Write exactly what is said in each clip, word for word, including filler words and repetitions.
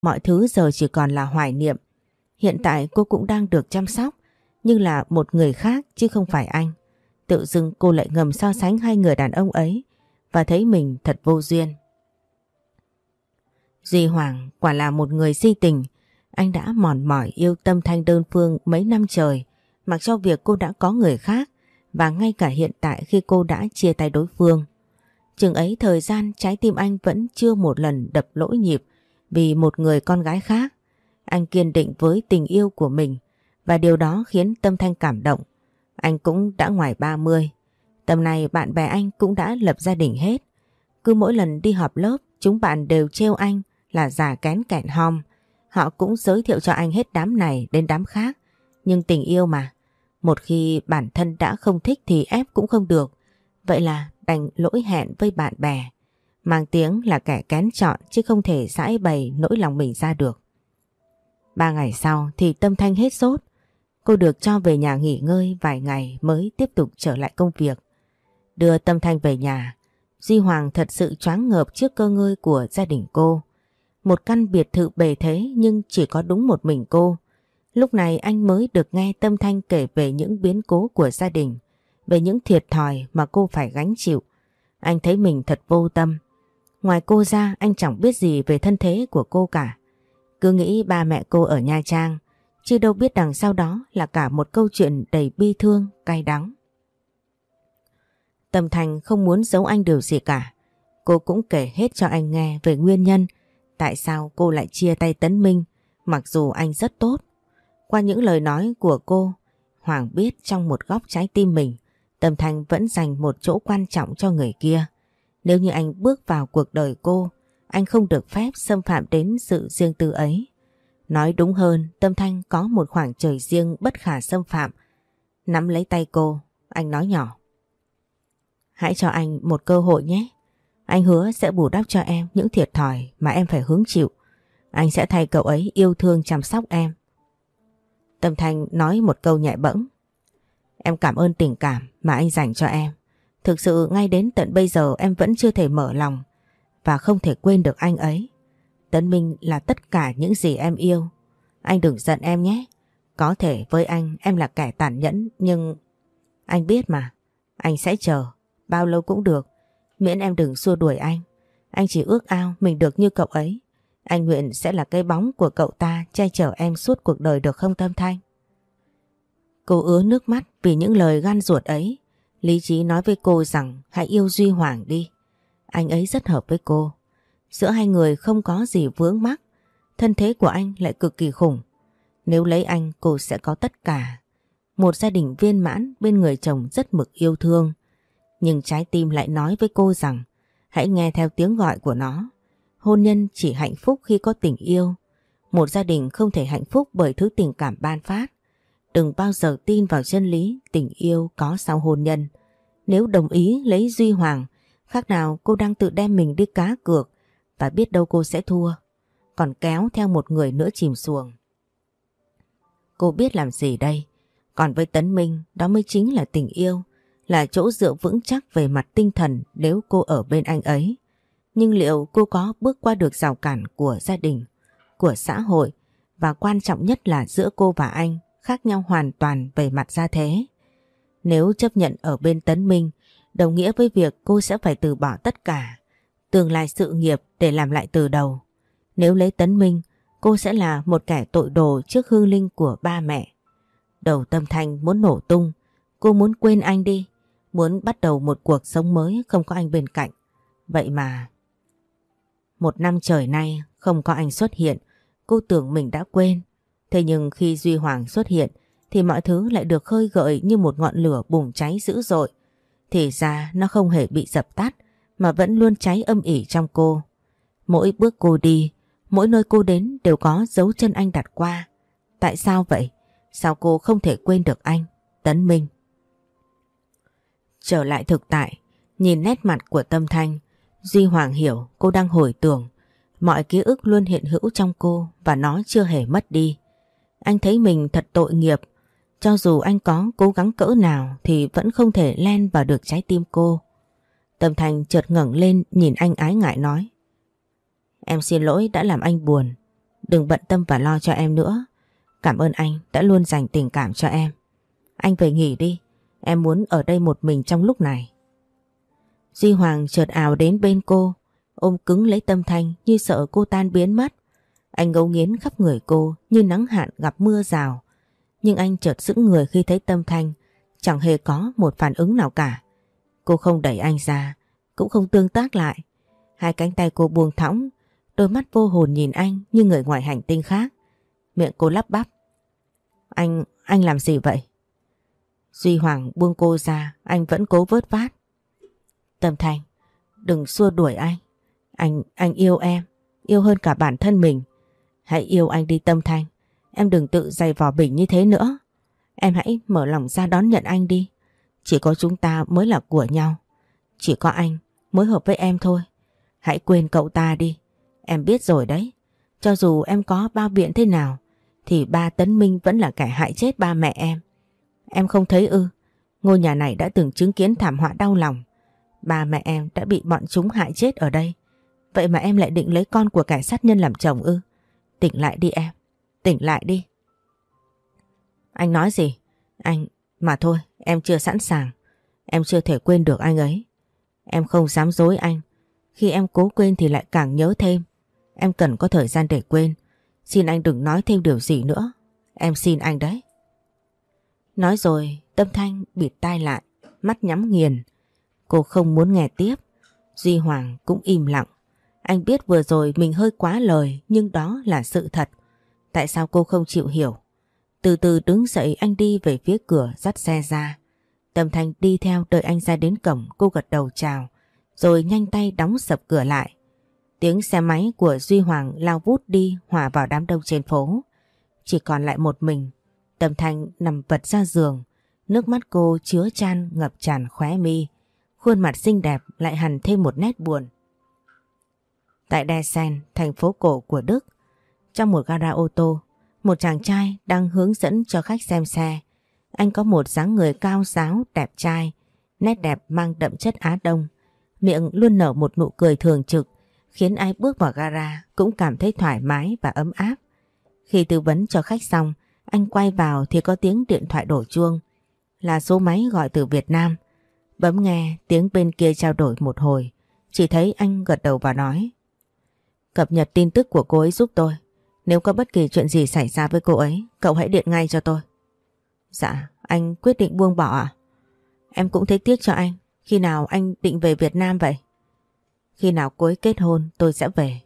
Mọi thứ giờ chỉ còn là hoài niệm. Hiện tại cô cũng đang được chăm sóc, nhưng là một người khác chứ không phải anh. Tự dưng cô lại ngầm so sánh hai người đàn ông ấy và thấy mình thật vô duyên. Duy Hoàng quả là một người si tình. Anh đã mòn mỏi yêu Tâm Thanh đơn phương mấy năm trời, mặc cho việc cô đã có người khác và ngay cả hiện tại khi cô đã chia tay đối phương. Chừng ấy thời gian trái tim anh vẫn chưa một lần đập lỗi nhịp vì một người con gái khác. Anh kiên định với tình yêu của mình và điều đó khiến Tâm Thanh cảm động. Anh cũng đã ngoài ba mươi. Tầm này bạn bè anh cũng đã lập gia đình hết. Cứ mỗi lần đi họp lớp chúng bạn đều trêu anh là già kén kẹn hom. Họ cũng giới thiệu cho anh hết đám này đến đám khác. Nhưng tình yêu mà, một khi bản thân đã không thích thì ép cũng không được. Vậy là đành lỗi hẹn với bạn bè. Mang tiếng là kẻ kén chọn chứ không thể giãi bày nỗi lòng mình ra được. Ba ngày sau thì Tâm Thanh hết sốt. Cô được cho về nhà nghỉ ngơi vài ngày mới tiếp tục trở lại công việc. Đưa Tâm Thanh về nhà, Duy Hoàng thật sự choáng ngợp trước cơ ngơi của gia đình cô. Một căn biệt thự bề thế nhưng chỉ có đúng một mình cô. Lúc này anh mới được nghe Tâm Thanh kể về những biến cố của gia đình, về những thiệt thòi mà cô phải gánh chịu. Anh thấy mình thật vô tâm. Ngoài cô ra anh chẳng biết gì về thân thế của cô cả. Cứ nghĩ ba mẹ cô ở Nha Trang, chứ đâu biết đằng sau đó là cả một câu chuyện đầy bi thương, cay đắng. Tâm Thanh không muốn giấu anh điều gì cả. Cô cũng kể hết cho anh nghe về nguyên nhân tại sao cô lại chia tay Tấn Minh, mặc dù anh rất tốt. Qua những lời nói của cô, Hoàng biết trong một góc trái tim mình, Tâm Thanh vẫn dành một chỗ quan trọng cho người kia. Nếu như anh bước vào cuộc đời cô, anh không được phép xâm phạm đến sự riêng tư ấy. Nói đúng hơn, Tâm Thanh có một khoảng trời riêng bất khả xâm phạm. Nắm lấy tay cô, anh nói nhỏ: hãy cho anh một cơ hội nhé. Anh hứa sẽ bù đắp cho em những thiệt thòi mà em phải hứng chịu. Anh sẽ thay cậu ấy yêu thương chăm sóc em. Tâm Thanh nói một câu nhẹ bẫng: em cảm ơn tình cảm mà anh dành cho em. Thực sự ngay đến tận bây giờ em vẫn chưa thể mở lòng và không thể quên được anh ấy. Tấn Minh là tất cả những gì em yêu. Anh đừng giận em nhé. Có thể với anh em là kẻ tàn nhẫn, nhưng anh biết mà. Anh sẽ chờ, bao lâu cũng được, miễn em đừng xua đuổi anh. Anh chỉ ước ao mình được như cậu ấy. Anh nguyện sẽ là cái bóng của cậu ta che chở em suốt cuộc đời, được không Tâm Thanh? Cô ứa nước mắt vì những lời gan ruột ấy. Lý trí nói với cô rằng hãy yêu Duy Hoàng đi. Anh ấy rất hợp với cô. Giữa hai người không có gì vướng mắc. Thân thế của anh lại cực kỳ khủng. Nếu lấy anh, cô sẽ có tất cả. Một gia đình viên mãn bên người chồng rất mực yêu thương. Nhưng trái tim lại nói với cô rằng hãy nghe theo tiếng gọi của nó. Hôn nhân chỉ hạnh phúc khi có tình yêu. Một gia đình không thể hạnh phúc bởi thứ tình cảm ban phát. Đừng bao giờ tin vào chân lý tình yêu có sau hôn nhân. Nếu đồng ý lấy Duy Hoàng, khác nào cô đang tự đem mình đi cá cược và biết đâu cô sẽ thua, còn kéo theo một người nữa chìm xuồng. Cô biết làm gì đây? Còn với Tấn Minh, đó mới chính là tình yêu, là chỗ dựa vững chắc về mặt tinh thần nếu cô ở bên anh ấy. Nhưng liệu cô có bước qua được rào cản của gia đình, của xã hội, và quan trọng nhất là giữa cô và anh khác nhau hoàn toàn về mặt gia thế. Nếu chấp nhận ở bên Tấn Minh, đồng nghĩa với việc cô sẽ phải từ bỏ tất cả, tương lai sự nghiệp để làm lại từ đầu. Nếu lấy Tấn Minh, cô sẽ là một kẻ tội đồ trước hương linh của ba mẹ. Đầu Tâm Thanh muốn nổ tung. Cô muốn quên anh đi, muốn bắt đầu một cuộc sống mới không có anh bên cạnh. Vậy mà một năm trời nay không có anh xuất hiện, cô tưởng mình đã quên. Thế nhưng khi Duy Hoàng xuất hiện thì mọi thứ lại được khơi gợi như một ngọn lửa bùng cháy dữ dội. Thì ra nó không hề bị dập tắt mà vẫn luôn cháy âm ỉ trong cô. Mỗi bước cô đi, mỗi nơi cô đến đều có dấu chân anh đặt qua. Tại sao vậy? Sao cô không thể quên được anh, Tấn Minh? Trở lại thực tại, nhìn nét mặt của Tâm Thanh, Duy Hoàng hiểu cô đang hồi tưởng. Mọi ký ức luôn hiện hữu trong cô và nó chưa hề mất đi. Anh thấy mình thật tội nghiệp. Cho dù anh có cố gắng cỡ nào thì vẫn không thể len vào được trái tim cô. Tâm Thanh chợt ngẩng lên nhìn anh ái ngại nói: em xin lỗi đã làm anh buồn. đừng bận tâm và lo cho em nữa. Cảm ơn anh đã luôn dành tình cảm cho em. Anh về nghỉ đi, em muốn ở đây một mình trong lúc này. Duy Hoàng chợt ào đến bên cô, ôm cứng lấy Tâm Thanh như sợ cô tan biến mất. Anh ngấu nghiến khắp người cô như nắng hạn gặp mưa rào. Nhưng anh chợt sững người khi thấy Tâm Thanh chẳng hề có một phản ứng nào cả. Cô không đẩy anh ra, cũng không tương tác lại. Hai cánh tay cô buông thõng, đôi mắt vô hồn nhìn anh như người ngoài hành tinh khác. Miệng cô lắp bắp. Anh, anh làm gì vậy? Duy Hoàng buông cô ra, anh vẫn cố vớt vát. Tâm Thanh, đừng xua đuổi anh. Anh, anh yêu em, yêu hơn cả bản thân mình. Hãy yêu anh đi Tâm Thanh. Em đừng tự giày vò mình như thế nữa. Em hãy mở lòng ra đón nhận anh đi. Chỉ có chúng ta mới là của nhau. Chỉ có anh mới hợp với em thôi. Hãy quên cậu ta đi. Em biết rồi đấy. Cho dù em có bao biện thế nào thì ba Tấn Minh vẫn là kẻ hại chết ba mẹ em. Em không thấy ư? Ngôi nhà này đã từng chứng kiến thảm họa đau lòng. Ba mẹ em đã bị bọn chúng hại chết ở đây. Vậy mà em lại định lấy con của kẻ sát nhân làm chồng ư? Tỉnh lại đi em. Tỉnh lại đi. Anh nói gì? Anh... Mà thôi, em chưa sẵn sàng. Em chưa thể quên được anh ấy. Em không dám dối anh. Khi em cố quên thì lại càng nhớ thêm. Em cần có thời gian để quên. Xin anh đừng nói thêm điều gì nữa. Em xin anh đấy. Nói rồi, Tâm Thanh bịt tai lại, mắt nhắm nghiền. Cô không muốn nghe tiếp. Duy Hoàng cũng im lặng. Anh biết vừa rồi mình hơi quá lời, nhưng đó là sự thật. Tại sao cô không chịu hiểu? Từ từ đứng dậy anh đi về phía cửa dắt xe ra. Tâm Thanh đi theo đợi anh ra đến cổng, cô gật đầu chào, rồi nhanh tay đóng sập cửa lại. Tiếng xe máy của Duy Hoàng lao vút đi hòa vào đám đông trên phố. Chỉ còn lại một mình. Tâm Thanh nằm vật ra giường, nước mắt cô chứa chan ngập tràn khóe mi. Khuôn mặt xinh đẹp lại hằn thêm một nét buồn. Tại Dresden, thành phố cổ của Đức, trong một gara ô tô, một chàng trai đang hướng dẫn cho khách xem xe. Anh có một dáng người cao ráo, đẹp trai, nét đẹp mang đậm chất Á Đông. Miệng luôn nở một nụ cười thường trực, khiến ai bước vào gara cũng cảm thấy thoải mái và ấm áp. Khi tư vấn cho khách xong, anh quay vào thì có tiếng điện thoại đổ chuông. Là số máy gọi từ Việt Nam. Bấm nghe, tiếng bên kia trao đổi một hồi, chỉ thấy anh gật đầu và nói: Cập nhật tin tức của cô ấy giúp tôi. Nếu có bất kỳ chuyện gì xảy ra với cô ấy, cậu hãy điện ngay cho tôi. Dạ, anh quyết định buông bỏ à? Em cũng thấy tiếc cho anh. Khi nào anh định về Việt Nam vậy? Khi nào cô ấy kết hôn tôi sẽ về.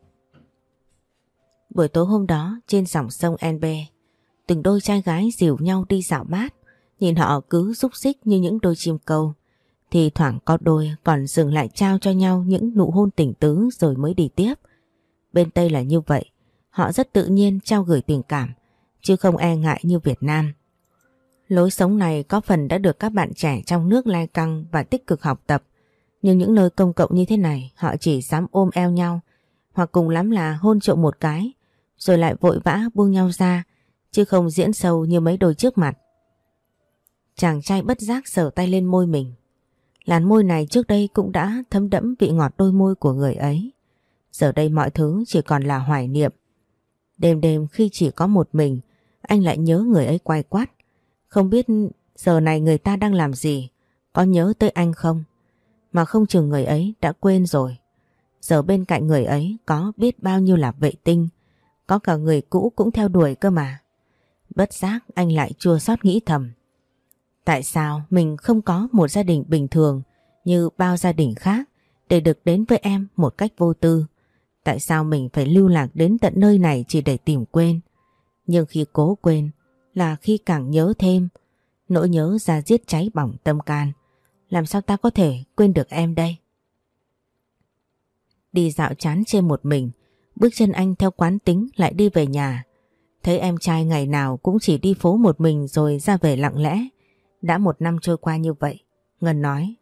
Buổi tối hôm đó trên dòng sông Elbe, từng đôi trai gái dìu nhau đi dạo mát. Nhìn họ cứ xúc xích như những đôi chim câu. Thì thoảng có đôi còn dừng lại trao cho nhau những nụ hôn tình tứ rồi mới đi tiếp. Bên Tây là như vậy. Họ rất tự nhiên trao gửi tình cảm, chứ không e ngại như Việt Nam. Lối sống này có phần đã được các bạn trẻ trong nước lai căng và tích cực học tập. Nhưng những nơi công cộng như thế này họ chỉ dám ôm eo nhau, hoặc cùng lắm là hôn trộm một cái, rồi lại vội vã buông nhau ra, chứ không diễn sâu như mấy đôi trước mặt. Chàng trai bất giác sờ tay lên môi mình. Làn môi này trước đây cũng đã thấm đẫm vị ngọt đôi môi của người ấy. Giờ đây mọi thứ chỉ còn là hoài niệm. Đêm đêm khi chỉ có một mình, anh lại nhớ người ấy quay quắt. Không biết giờ này người ta đang làm gì, có nhớ tới anh không? Mà không chừng người ấy đã quên rồi. Giờ bên cạnh người ấy có biết bao nhiêu là vệ tinh, có cả người cũ cũng theo đuổi cơ mà. Bất giác anh lại chua xót nghĩ thầm. Tại sao mình không có một gia đình bình thường như bao gia đình khác để được đến với em một cách vô tư? Tại sao mình phải lưu lạc đến tận nơi này chỉ để tìm quên? Nhưng khi cố quên là khi càng nhớ thêm. Nỗi nhớ ra giết cháy bỏng tâm can. Làm sao ta có thể quên được em đây? Đi dạo chán chê một mình, bước chân anh theo quán tính lại đi về nhà. Thấy em trai ngày nào cũng chỉ đi phố một mình rồi ra về lặng lẽ. Đã một năm trôi qua như vậy. Ngân nói: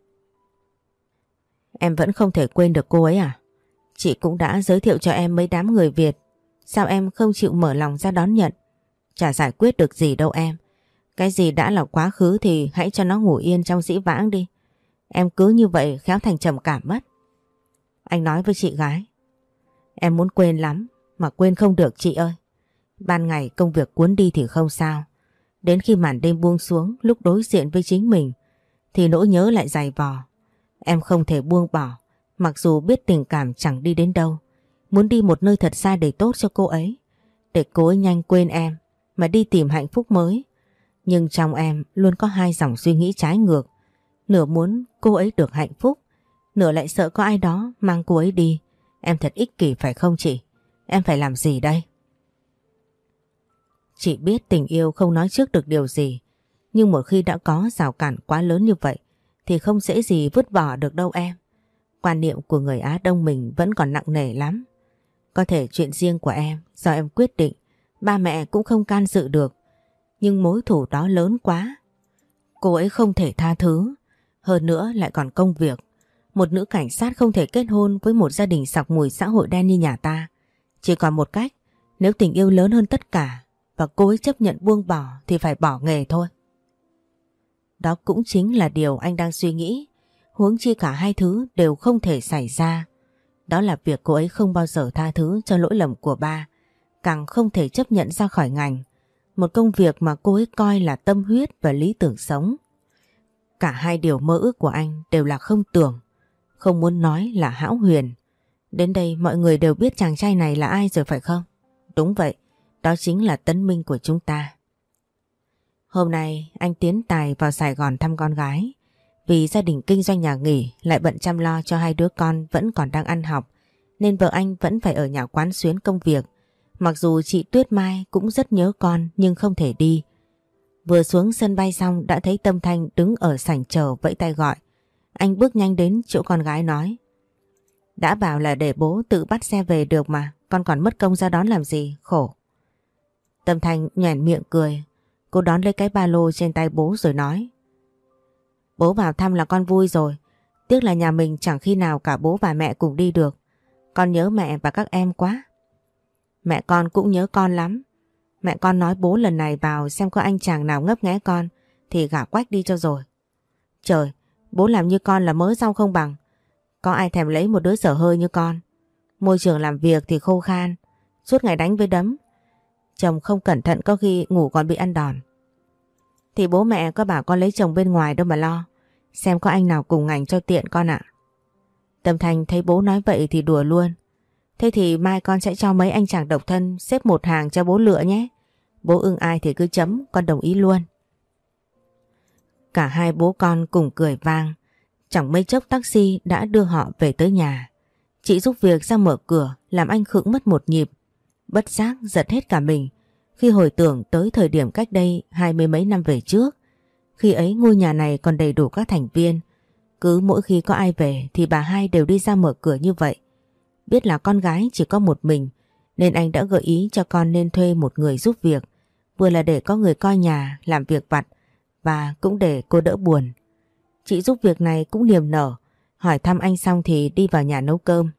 Em vẫn không thể quên được cô ấy à? Chị cũng đã giới thiệu cho em mấy đám người Việt. Sao em không chịu mở lòng ra đón nhận? Chả giải quyết được gì đâu em. Cái gì đã là quá khứ thì hãy cho nó ngủ yên trong dĩ vãng đi. Em cứ như vậy khéo thành trầm cảm mất. Anh nói với chị gái: Em muốn quên lắm, mà quên không được chị ơi. Ban ngày công việc cuốn đi thì không sao. Đến khi màn đêm buông xuống lúc đối diện với chính mình thì nỗi nhớ lại dày vò. Em không thể buông bỏ, mặc dù biết tình cảm chẳng đi đến đâu. Muốn đi một nơi thật xa để tốt cho cô ấy, để cô ấy nhanh quên em mà đi tìm hạnh phúc mới. Nhưng trong em luôn có hai dòng suy nghĩ trái ngược. Nửa muốn cô ấy được hạnh phúc, nửa lại sợ có ai đó mang cô ấy đi. Em thật ích kỷ phải không chị? Em phải làm gì đây? Chị biết tình yêu không nói trước được điều gì, nhưng một khi đã có rào cản quá lớn như vậy thì không dễ gì vứt bỏ được đâu em. Quan niệm của người Á Đông mình vẫn còn nặng nề lắm. Có thể chuyện riêng của em do em quyết định, ba mẹ cũng không can dự được. Nhưng mối thù đó lớn quá. Cô ấy không thể tha thứ. Hơn nữa lại còn công việc. Một nữ cảnh sát không thể kết hôn với một gia đình sặc mùi xã hội đen như nhà ta. Chỉ còn một cách, nếu tình yêu lớn hơn tất cả và cô ấy chấp nhận buông bỏ thì phải bỏ nghề thôi. Đó cũng chính là điều anh đang suy nghĩ. Huống chi cả hai thứ đều không thể xảy ra. Đó là việc cô ấy không bao giờ tha thứ cho lỗi lầm của ba, càng không thể chấp nhận ra khỏi ngành, một công việc mà cô ấy coi là tâm huyết và lý tưởng sống. Cả hai điều mơ ước của anh đều là không tưởng, không muốn nói là hão huyền. Đến đây mọi người đều biết chàng trai này là ai rồi phải không? Đúng vậy, đó chính là Tấn Minh của chúng ta. Hôm nay anh tiến tài vào Sài Gòn thăm con gái. Vì gia đình kinh doanh nhà nghỉ lại bận chăm lo cho hai đứa con vẫn còn đang ăn học, nên vợ anh vẫn phải ở nhà quán xuyến công việc. Mặc dù chị Tuyết Mai cũng rất nhớ con nhưng không thể đi. Vừa xuống sân bay xong đã thấy Tâm Thanh đứng ở sảnh chờ vẫy tay gọi. Anh bước nhanh đến chỗ con gái nói: đã bảo là để bố tự bắt xe về được mà, con còn mất công ra đón làm gì, khổ. Tâm Thanh nhoẻn miệng cười. Cô đón lấy cái ba lô trên tay bố rồi nói: bố vào thăm là con vui rồi. Tiếc là nhà mình chẳng khi nào cả bố và mẹ cùng đi được. Con nhớ mẹ và các em quá. Mẹ con cũng nhớ con lắm. Mẹ con nói bố lần này vào xem có anh chàng nào ngấp nghé con thì gả quách đi cho rồi. Trời, bố làm như con là mớ rau không bằng. Có ai thèm lấy một đứa dở hơi như con. Môi trường làm việc thì khô khan, suốt ngày đánh với đấm. Chồng không cẩn thận có khi ngủ còn bị ăn đòn. Thì bố mẹ có bảo con lấy chồng bên ngoài đâu mà lo. Xem có anh nào cùng ngành cho tiện con ạ. Tâm Thanh thấy bố nói vậy thì đùa luôn. Thế thì mai con sẽ cho mấy anh chàng độc thân xếp một hàng cho bố lựa nhé. Bố ưng ai thì cứ chấm, con đồng ý luôn. Cả hai bố con cùng cười vang. Chẳng mấy chốc taxi đã đưa họ về tới nhà. Chị giúp việc ra mở cửa làm anh khựng mất một nhịp. Bất giác giật hết cả mình khi hồi tưởng tới thời điểm cách đây hai mươi mấy năm về trước. Khi ấy ngôi nhà này còn đầy đủ các thành viên. Cứ mỗi khi có ai về thì bà hai đều đi ra mở cửa như vậy. Biết là con gái chỉ có một mình nên anh đã gợi ý cho con nên thuê một người giúp việc. Vừa là để có người coi nhà, làm việc vặt và cũng để cô đỡ buồn. Chị giúp việc này cũng niềm nở. Hỏi thăm anh xong thì đi vào nhà nấu cơm.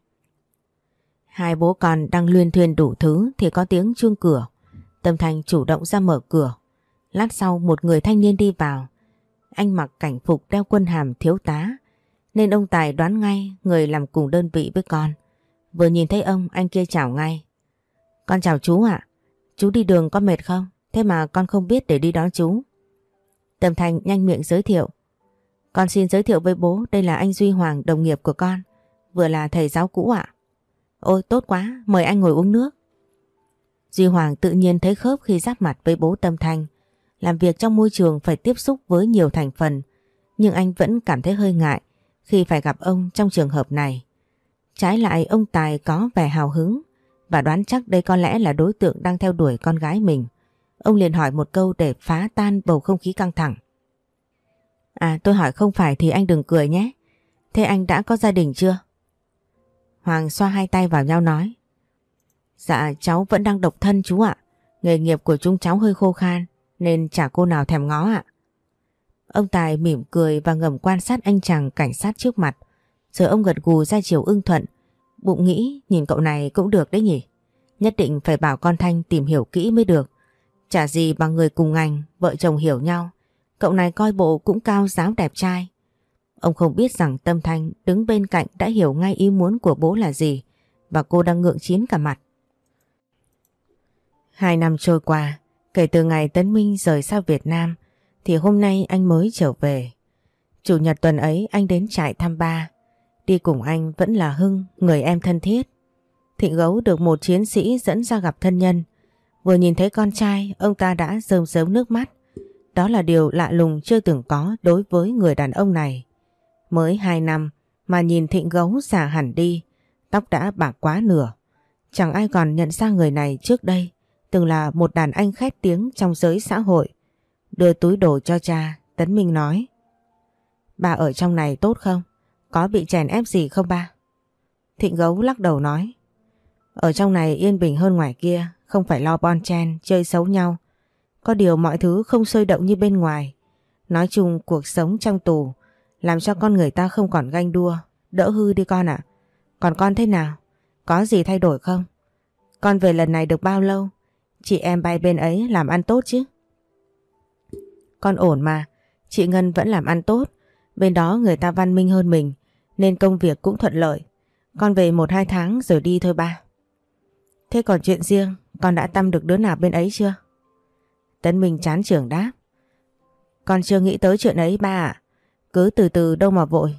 Hai bố con đang luyên thuyên đủ thứ thì có tiếng chuông cửa. Tâm Thanh chủ động ra mở cửa. Lát sau một người thanh niên đi vào. Anh mặc cảnh phục đeo quân hàm thiếu tá nên ông Tài đoán ngay người làm cùng đơn vị với con. Vừa nhìn thấy ông, anh kia chào ngay. Con chào chú ạ. Chú đi đường có mệt không? Thế mà con không biết để đi đón chú. Tâm Thanh nhanh miệng giới thiệu. Con xin giới thiệu với bố, đây là anh Duy Hoàng, đồng nghiệp của con, vừa là thầy giáo cũ ạ. Ôi tốt quá, mời anh ngồi uống nước. Duy Hoàng tự nhiên thấy khớp khi giáp mặt với bố Tâm Thanh. Làm việc trong môi trường phải tiếp xúc với nhiều thành phần, nhưng anh vẫn cảm thấy hơi ngại khi phải gặp ông trong trường hợp này. Trái lại ông Tài có vẻ hào hứng và đoán chắc đây có lẽ là đối tượng đang theo đuổi con gái mình. Ông liền hỏi một câu để phá tan bầu không khí căng thẳng. À tôi hỏi không phải thì anh đừng cười nhé. Thế anh đã có gia đình chưa? Hoàng xoa hai tay vào nhau nói. Dạ cháu vẫn đang độc thân chú ạ. Nghề nghiệp của chúng cháu hơi khô khan nên chả cô nào thèm ngó ạ. Ông Tài mỉm cười và ngầm quan sát anh chàng cảnh sát trước mặt. Rồi ông gật gù ra chiều ưng thuận. Bụng nghĩ nhìn cậu này cũng được đấy nhỉ. Nhất định phải bảo con Thanh tìm hiểu kỹ mới được. Chả gì bằng người cùng ngành, vợ chồng hiểu nhau. Cậu này coi bộ cũng cao giáo đẹp trai. Ông không biết rằng Tâm Thanh đứng bên cạnh đã hiểu ngay ý muốn của bố là gì và cô đang ngượng chín cả mặt. Hai năm trôi qua, kể từ ngày Tấn Minh rời xa Việt Nam thì hôm nay anh mới trở về. Chủ nhật tuần ấy anh đến trại thăm ba. Đi cùng anh vẫn là Hưng, người em thân thiết. Thịnh Gấu được một chiến sĩ dẫn ra gặp thân nhân. Vừa nhìn thấy con trai, ông ta đã rơm rớm nước mắt. Đó là điều lạ lùng chưa từng có đối với người đàn ông này. Mới hai năm mà nhìn Thịnh Gấu già hẳn đi, tóc đã bạc quá nửa. Chẳng ai còn nhận ra người này trước đây từng là một đàn anh khét tiếng trong giới xã hội. Đưa túi đồ cho cha, Tấn Minh nói: "Ba ở trong này tốt không? Có bị chèn ép gì không ba?" Thịnh Gấu lắc đầu nói: "Ở trong này yên bình hơn ngoài kia, không phải lo bon chen, chơi xấu nhau. Có điều mọi thứ không sôi động như bên ngoài. Nói chung cuộc sống trong tù làm cho con người ta không còn ganh đua, đỡ hư đi con ạ. Còn con thế nào? Có gì thay đổi không? Con về lần này được bao lâu? Chị em bay bên ấy làm ăn tốt chứ?" "Con ổn mà, chị Ngân vẫn làm ăn tốt. Bên đó người ta văn minh hơn mình nên công việc cũng thuận lợi. Con về một hai tháng rồi đi thôi ba." "Thế còn chuyện riêng, con đã tăm được đứa nào bên ấy chưa?" Tấn Minh chán chường đáp: "Con chưa nghĩ tới chuyện ấy ba ạ. Cứ từ từ đâu mà vội."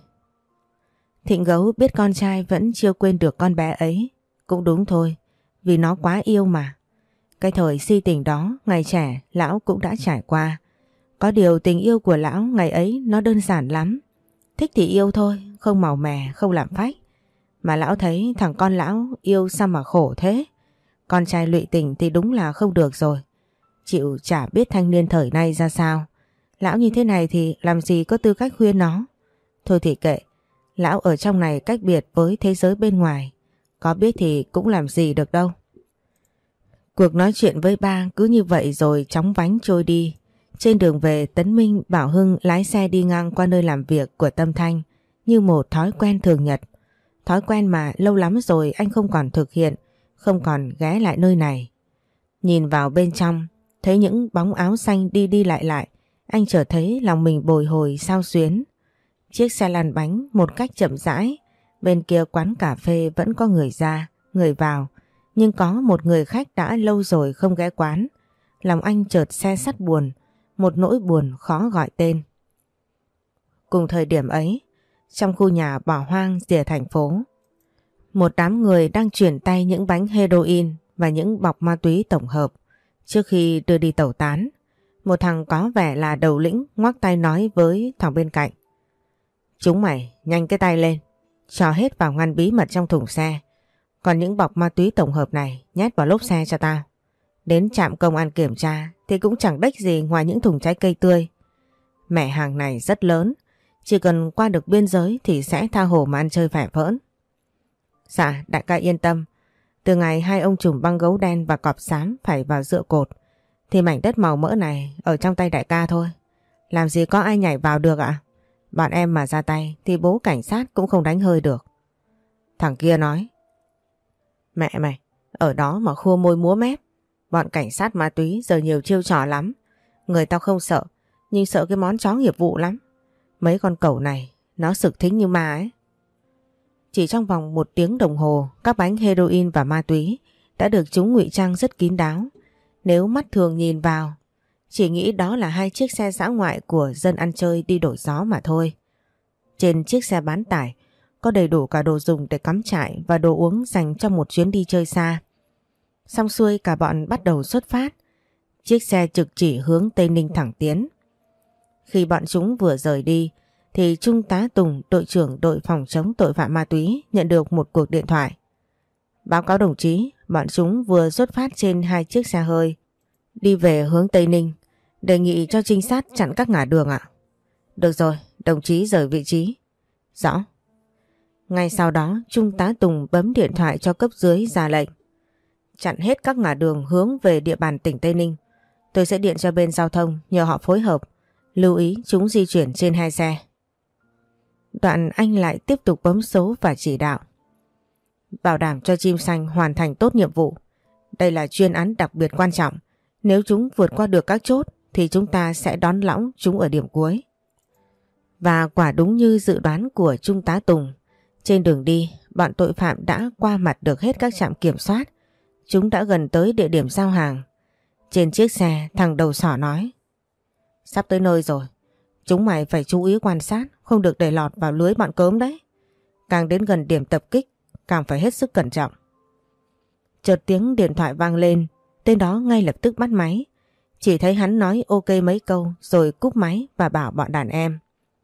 Thịnh Gấu biết con trai vẫn chưa quên được con bé ấy. Cũng đúng thôi, vì nó quá yêu mà. Cái thời si tình đó, ngày trẻ, lão cũng đã trải qua. Có điều tình yêu của lão ngày ấy nó đơn giản lắm. Thích thì yêu thôi, không màu mè, không làm phách. Mà lão thấy thằng con lão yêu sao mà khổ thế. Con trai lụy tình thì đúng là không được rồi. Chịu chả biết thanh niên thời nay ra sao. Lão như thế này thì làm gì có tư cách khuyên nó. Thôi thì kệ, lão ở trong này cách biệt với thế giới bên ngoài. Có biết thì cũng làm gì được đâu. Cuộc nói chuyện với ba cứ như vậy rồi chóng vánh trôi đi. Trên đường về, Tấn Minh bảo Hưng lái xe đi ngang qua nơi làm việc của Tâm Thanh như một thói quen thường nhật. Thói quen mà lâu lắm rồi anh không còn thực hiện, không còn ghé lại nơi này. Nhìn vào bên trong, thấy những bóng áo xanh đi đi lại lại, anh chợt thấy lòng mình bồi hồi xao xuyến. Chiếc xe lăn bánh một cách chậm rãi, bên kia quán cà phê vẫn có người ra, người vào, nhưng có một người khách đã lâu rồi không ghé quán. Lòng anh chợt se sắt buồn, một nỗi buồn khó gọi tên. Cùng thời điểm ấy, trong khu nhà bỏ hoang rìa thành phố, một đám người đang chuyển tay những bánh heroin và những bọc ma túy tổng hợp. Trước khi đưa đi tẩu tán, một thằng có vẻ là đầu lĩnh ngoắc tay nói với thằng bên cạnh: "Chúng mày nhanh cái tay lên, cho hết vào ngăn bí mật trong thùng xe. Còn những bọc ma túy tổng hợp này nhét vào lốp xe cho tao. Đến trạm công an kiểm tra thì cũng chẳng đếch gì ngoài những thùng trái cây tươi. Mẻ hàng này rất lớn, chỉ cần qua được biên giới thì sẽ tha hồ mà ăn chơi phẻ phỡn." "Dạ, đại ca yên tâm. Từ ngày hai ông trùm băng gấu đen và cọp xám phải vào dựa cột thì mảnh đất màu mỡ này ở trong tay đại ca thôi. Làm gì có ai nhảy vào được ạ? Bọn em mà ra tay thì bố cảnh sát cũng không đánh hơi được." Thằng kia nói: "Mẹ mày, ở đó mà khua môi múa mép. Bọn cảnh sát ma túy giờ nhiều chiêu trò lắm. Người tao không sợ, nhưng sợ cái món chó nghiệp vụ lắm. Mấy con cẩu này, nó sực thính như ma ấy." Chỉ trong vòng một tiếng đồng hồ, các bánh heroin và ma túy đã được chúng ngụy trang rất kín đáo. Nếu mắt thường nhìn vào, chỉ nghĩ đó là hai chiếc xe dã ngoại của dân ăn chơi đi đổi gió mà thôi. Trên chiếc xe bán tải có đầy đủ cả đồ dùng để cắm trại và đồ uống dành cho một chuyến đi chơi xa. Xong xuôi cả bọn bắt đầu xuất phát. Chiếc xe trực chỉ hướng Tây Ninh thẳng tiến. Khi bọn chúng vừa rời đi thì Trung tá Tùng, đội trưởng đội phòng chống tội phạm ma túy, nhận được một cuộc điện thoại. "Báo cáo đồng chí, bọn chúng vừa xuất phát trên hai chiếc xe hơi đi về hướng Tây Ninh. Đề nghị cho trinh sát chặn các ngã đường ạ." "Được rồi, đồng chí rời vị trí." "Rõ." Ngay sau đó, Trung tá Tùng bấm điện thoại cho cấp dưới ra lệnh: "Chặn hết các ngã đường hướng về địa bàn tỉnh Tây Ninh. Tôi sẽ điện cho bên giao thông nhờ họ phối hợp. Lưu ý chúng di chuyển trên hai xe." Đoạn anh lại tiếp tục bấm số và chỉ đạo: "Bảo đảm cho chim xanh hoàn thành tốt nhiệm vụ. Đây là chuyên án đặc biệt quan trọng. Nếu chúng vượt qua được các chốt thì chúng ta sẽ đón lõng chúng ở điểm cuối." Và quả đúng như dự đoán của Trung tá Tùng, trên đường đi bọn tội phạm đã qua mặt được hết các trạm kiểm soát. Chúng đã gần tới địa điểm giao hàng. Trên chiếc xe, thằng đầu sỏ nói: Sắp tới nơi rồi, chúng mày phải chú ý quan sát, không được để lọt vào lưới bọn cớm đấy. Càng đến gần điểm tập kích, càng phải hết sức cẩn trọng. Chợt tiếng điện thoại vang lên, tên đó ngay lập tức bắt máy. Chỉ thấy hắn nói ok mấy câu rồi cúp máy và bảo bọn đàn em: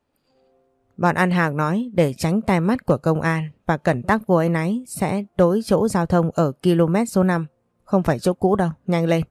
Bọn ăn hàng nói để tránh tai mắt của công an và cẩn tắc vô áy náy sẽ đối chỗ giao thông ở km số năm, không phải chỗ cũ đâu, nhanh lên.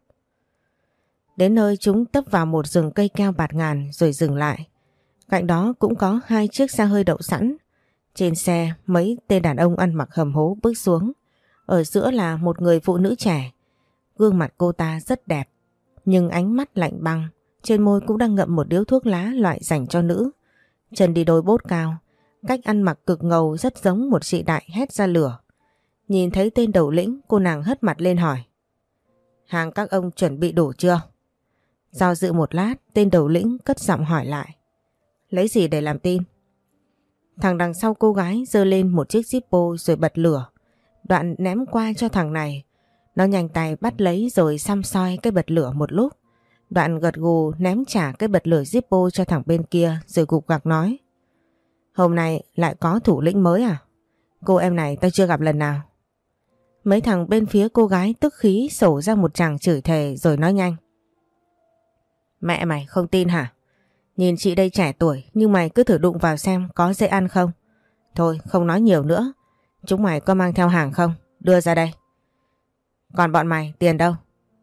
Đến nơi chúng tấp vào một rừng cây keo bạt ngàn rồi dừng lại. Cạnh đó cũng có hai chiếc xe hơi đậu sẵn. Trên xe mấy tên đàn ông ăn mặc hầm hố bước xuống. Ở giữa là một người phụ nữ trẻ. Gương mặt cô ta rất đẹp, nhưng ánh mắt lạnh băng. Trên môi cũng đang ngậm một điếu thuốc lá loại dành cho nữ. Chân đi đôi bốt cao, cách ăn mặc cực ngầu rất giống một chị đại hét ra lửa. Nhìn thấy tên đầu lĩnh, cô nàng hất mặt lên hỏi: Hàng các ông chuẩn bị đủ chưa? Do dự một lát, tên đầu lĩnh cất giọng hỏi lại: Lấy gì để làm tin? Thằng đằng sau cô gái giơ lên một chiếc Zippo rồi bật lửa. Đoạn ném qua cho thằng này. Nó nhanh tay bắt lấy rồi xăm soi cái bật lửa một lúc. Đoạn gật gù ném trả cái bật lửa Zippo cho thằng bên kia rồi gục gặc nói: Hôm nay lại có thủ lĩnh mới à? Cô em này tao chưa gặp lần nào. Mấy thằng bên phía cô gái tức khí sổ ra một tràng chửi thề rồi nói nhanh: Mẹ mày không tin hả? Nhìn chị đây trẻ tuổi nhưng mày cứ thử đụng vào xem có dễ ăn không. Thôi không nói nhiều nữa. Chúng mày có mang theo hàng không? Đưa ra đây. Còn bọn mày tiền đâu?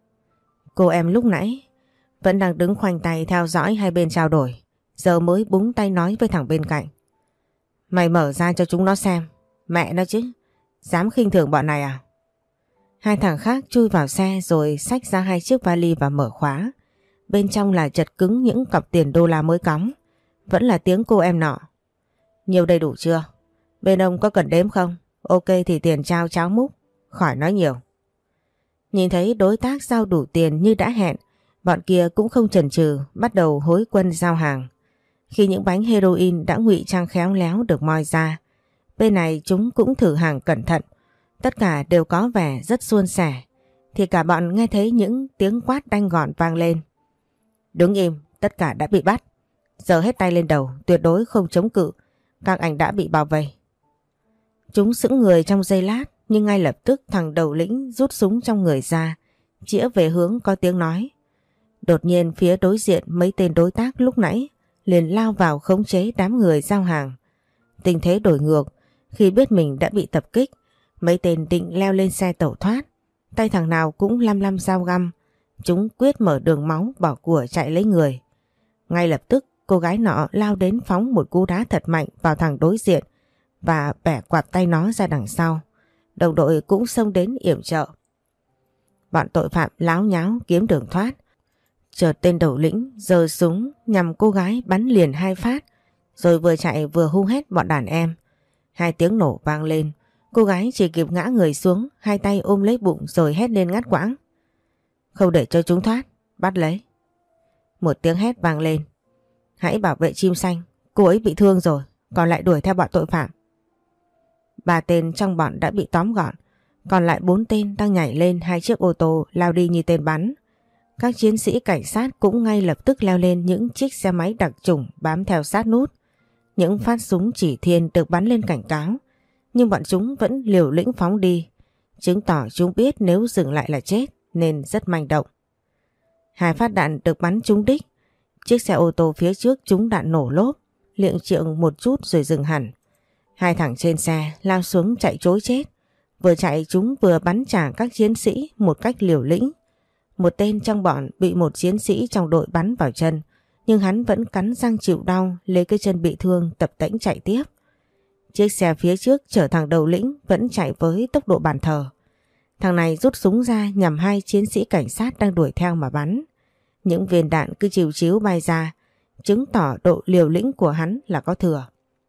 Cô em lúc nãy vẫn đang đứng khoanh tay theo dõi hai bên trao đổi, giờ mới búng tay nói với thằng bên cạnh: Mày mở ra cho chúng nó xem. Mẹ nó chứ, dám khinh thường bọn này à? Hai thằng khác chui vào xe rồi xách ra hai chiếc vali và mở khóa. Bên trong là chật cứng những cọc tiền đô la mới cóng. Vẫn là tiếng cô em nọ: Nhiều đầy đủ chưa? Bên ông có cần đếm không? Ok thì tiền trao cháo múc, khỏi nói nhiều. Nhìn thấy đối tác giao đủ tiền như đã hẹn, bọn kia cũng không chần chừ bắt đầu hối quân giao hàng. Khi những bánh heroin đã ngụy trang khéo léo được moi ra, bên này chúng cũng thử hàng cẩn thận. Tất cả đều có vẻ rất suôn sẻ. Thì cả bọn nghe thấy những tiếng quát đanh gọn vang lên: Đứng im, tất cả đã bị bắt. Giờ hết tay lên đầu, tuyệt đối không chống cự. Các anh đã bị bao vây. Chúng sững người trong giây lát, nhưng ngay lập tức thằng đầu lĩnh rút súng trong người ra, chĩa về hướng có tiếng nói. Đột nhiên phía đối diện mấy tên đối tác lúc nãy liền lao vào khống chế đám người giao hàng. Tình thế đổi ngược, khi biết mình đã bị tập kích, mấy tên định leo lên xe tẩu thoát. Tay thằng nào cũng lăm lăm dao găm. Chúng quyết mở đường máu bỏ của chạy lấy người. Ngay lập tức cô gái nọ lao đến phóng một cú đá thật mạnh vào thằng đối diện và bẻ quạt tay nó ra đằng sau. Đồng đội cũng xông đến yểm trợ. Bọn tội phạm láo nháo kiếm đường thoát. Chợt tên đầu lĩnh giơ súng nhằm cô gái bắn liền hai phát, rồi vừa chạy vừa hu hét bọn đàn em. Hai tiếng nổ vang lên, cô gái chỉ kịp ngã người xuống, hai tay ôm lấy bụng rồi hét lên ngắt quãng: Không để cho chúng thoát, bắt lấy. Một tiếng hét vang lên: Hãy bảo vệ chim xanh, cô ấy bị thương rồi, còn lại đuổi theo bọn tội phạm. Ba tên trong bọn đã bị tóm gọn, còn lại bốn tên đang nhảy lên hai chiếc ô tô lao đi như tên bắn. Các chiến sĩ cảnh sát cũng ngay lập tức leo lên những chiếc xe máy đặc chủng bám theo sát nút. Những phát súng chỉ thiên được bắn lên cảnh cáo, nhưng bọn chúng vẫn liều lĩnh phóng đi, chứng tỏ chúng biết nếu dừng lại là chết nên rất manh động. Hai phát đạn được bắn trúng đích. Chiếc xe ô tô phía trước trúng đạn nổ lốp, liệng chiệng một chút rồi dừng hẳn. Hai thằng trên xe lao xuống chạy trối chết. Vừa chạy chúng vừa bắn trả các chiến sĩ một cách liều lĩnh. Một tên trong bọn bị một chiến sĩ trong đội bắn vào chân, nhưng hắn vẫn cắn răng chịu đau, lấy cái chân bị thương tập tễnh chạy tiếp. Chiếc xe phía trước chở thằng đầu lĩnh vẫn chạy với tốc độ bàn thờ. Thằng này rút súng ra nhằm hai chiến sĩ cảnh sát đang đuổi theo mà bắn. Những viên đạn cứ chiếu chiếu bay ra, chứng tỏ độ liều lĩnh của hắn là có thừa.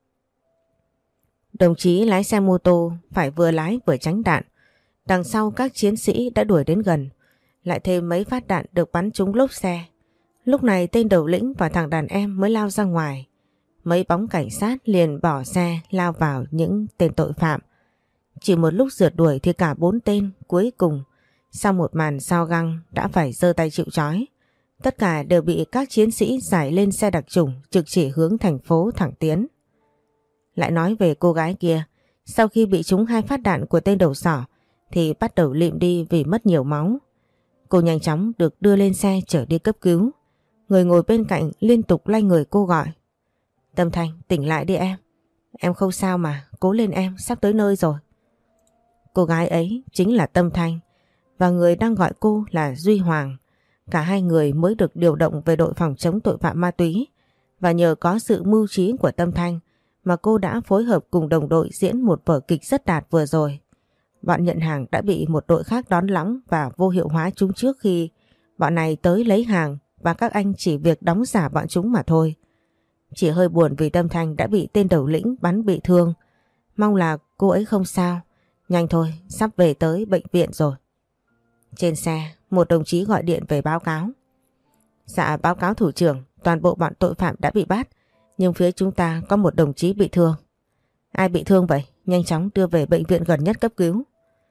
Đồng chí lái xe mô tô phải vừa lái vừa tránh đạn. Đằng sau các chiến sĩ đã đuổi đến gần, lại thêm mấy phát đạn được bắn trúng lốp xe. Lúc này tên đầu lĩnh và thằng đàn em mới lao ra ngoài. Mấy bóng cảnh sát liền bỏ xe lao vào những tên tội phạm. Chỉ một lúc rượt đuổi thì cả bốn tên cuối cùng Sau một màn sao găng đã phải giơ tay chịu trói. Tất cả đều bị các chiến sĩ giải lên xe đặc chủng trực chỉ hướng thành phố thẳng tiến. Lại nói về cô gái kia, sau khi bị trúng hai phát đạn của tên đầu sỏ thì bắt đầu lịm đi vì mất nhiều máu. Cô nhanh chóng được đưa lên xe chở đi cấp cứu. Người ngồi bên cạnh liên tục lay người cô gọi. Tâm Thanh, tỉnh lại đi em. Em không sao mà, cố lên em, sắp tới nơi rồi. Cô gái ấy chính là Tâm Thanh và người đang gọi cô là Duy Hoàng. Cả hai người mới được điều động về đội phòng chống tội phạm ma túy và nhờ có sự mưu trí của Tâm Thanh mà cô đã phối hợp cùng đồng đội diễn một vở kịch rất đạt vừa rồi. Bọn nhận hàng đã bị một đội khác đón lõng và vô hiệu hóa chúng trước khi bọn này tới lấy hàng và các anh chỉ việc đóng giả bọn chúng mà thôi. Chỉ hơi buồn vì Tâm Thanh đã bị tên đầu lĩnh bắn bị thương. Mong là cô ấy không sao. Nhanh thôi, sắp về tới bệnh viện rồi. Trên xe, một đồng chí gọi điện về báo cáo. Dạ báo cáo thủ trưởng, toàn bộ bọn tội phạm đã bị bắt, nhưng phía chúng ta có một đồng chí bị thương. Ai bị thương vậy? Nhanh chóng đưa về bệnh viện gần nhất cấp cứu.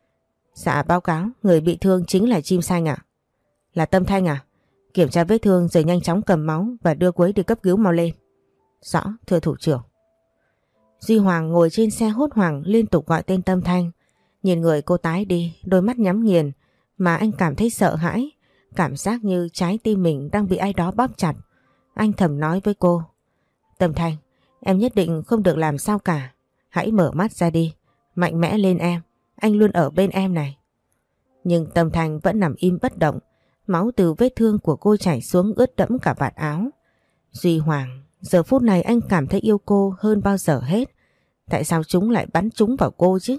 Dạ báo cáo, người bị thương chính là Chim Xanh ạ. Là Tâm Thanh à? Kiểm tra vết thương rồi nhanh chóng cầm máu và đưa cô ấy đi cấp cứu mau lên. Rõ, thưa thủ trưởng. Duy Hoàng ngồi trên xe hốt hoảng liên tục gọi tên Tâm Thanh. Nhìn người cô tái đi, đôi mắt nhắm nghiền mà anh cảm thấy sợ hãi. Cảm giác như trái tim mình đang bị ai đó bóp chặt. Anh thầm nói với cô. Tâm Thanh, em nhất định không được làm sao cả. Hãy mở mắt ra đi. Mạnh mẽ lên em. Anh luôn ở bên em này. Nhưng Tâm Thanh vẫn nằm im bất động. Máu từ vết thương của cô chảy xuống ướt đẫm cả vạt áo. Duy Hoàng, giờ phút này anh cảm thấy yêu cô hơn bao giờ hết. Tại sao chúng lại bắn chúng vào cô chứ?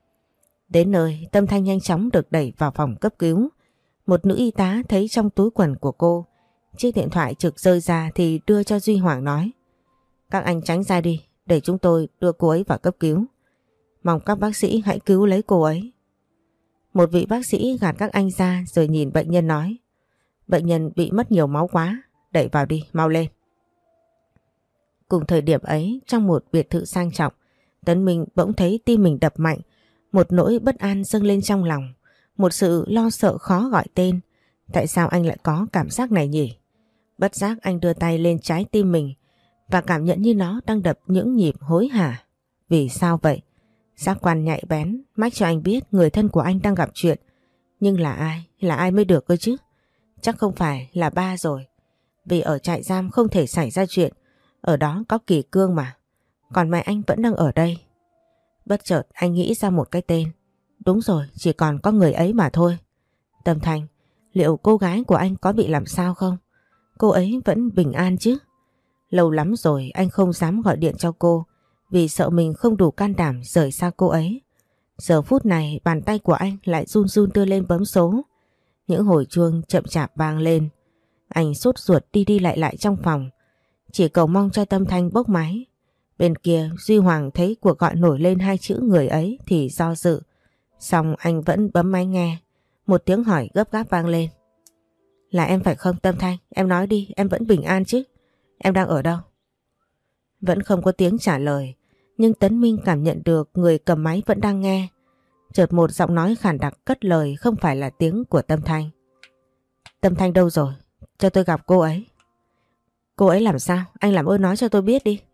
Đến nơi, Tâm Thanh nhanh chóng được đẩy vào phòng cấp cứu. Một nữ y tá thấy trong túi quần của cô chiếc điện thoại trực rơi ra thì đưa cho Duy Hoàng nói. Các anh tránh ra đi, để chúng tôi đưa cô ấy vào cấp cứu. Mong các bác sĩ hãy cứu lấy cô ấy. Một vị bác sĩ gạt các anh ra rồi nhìn bệnh nhân nói. Bệnh nhân bị mất nhiều máu quá, đẩy vào đi, mau lên. Cùng thời điểm ấy, trong một biệt thự sang trọng, Tấn Minh bỗng thấy tim mình đập mạnh. Một nỗi bất an dâng lên trong lòng. Một sự lo sợ khó gọi tên. Tại sao anh lại có cảm giác này nhỉ? Bất giác anh đưa tay lên trái tim mình và cảm nhận như nó đang đập những nhịp hối hả. Vì sao vậy? Giác quan nhạy bén mách cho anh biết người thân của anh đang gặp chuyện. Nhưng là ai? Là ai mới được cơ chứ? Chắc không phải là ba rồi. Vì ở trại giam không thể xảy ra chuyện. Ở đó có Kỳ Cương mà. Còn mẹ anh vẫn đang ở đây. Bất chợt anh nghĩ ra một cái tên. Đúng rồi, chỉ còn có người ấy mà thôi. Tâm Thanh, liệu cô gái của anh có bị làm sao không? Cô ấy vẫn bình an chứ? Lâu lắm rồi anh không dám gọi điện cho cô vì sợ mình không đủ can đảm rời xa cô ấy. Giờ phút này bàn tay của anh lại run run đưa lên bấm số. Những hồi chuông chậm chạp vang lên. Anh sốt ruột đi đi lại lại trong phòng. Chỉ cầu mong cho Tâm Thanh bốc máy. Bên kia Duy Hoàng thấy cuộc gọi nổi lên hai chữ người ấy thì do dự. Xong anh vẫn bấm máy nghe. Một tiếng hỏi gấp gáp vang lên. Là em phải không Tâm Thanh? Em nói đi, em vẫn bình an chứ? Em đang ở đâu? Vẫn không có tiếng trả lời. Nhưng Tấn Minh cảm nhận được người cầm máy vẫn đang nghe. Chợt một giọng nói khàn đặc cất lời không phải là tiếng của Tâm Thanh. Tâm Thanh đâu rồi? Cho tôi gặp cô ấy. Cô ấy làm sao? Anh làm ơn nói cho tôi biết đi.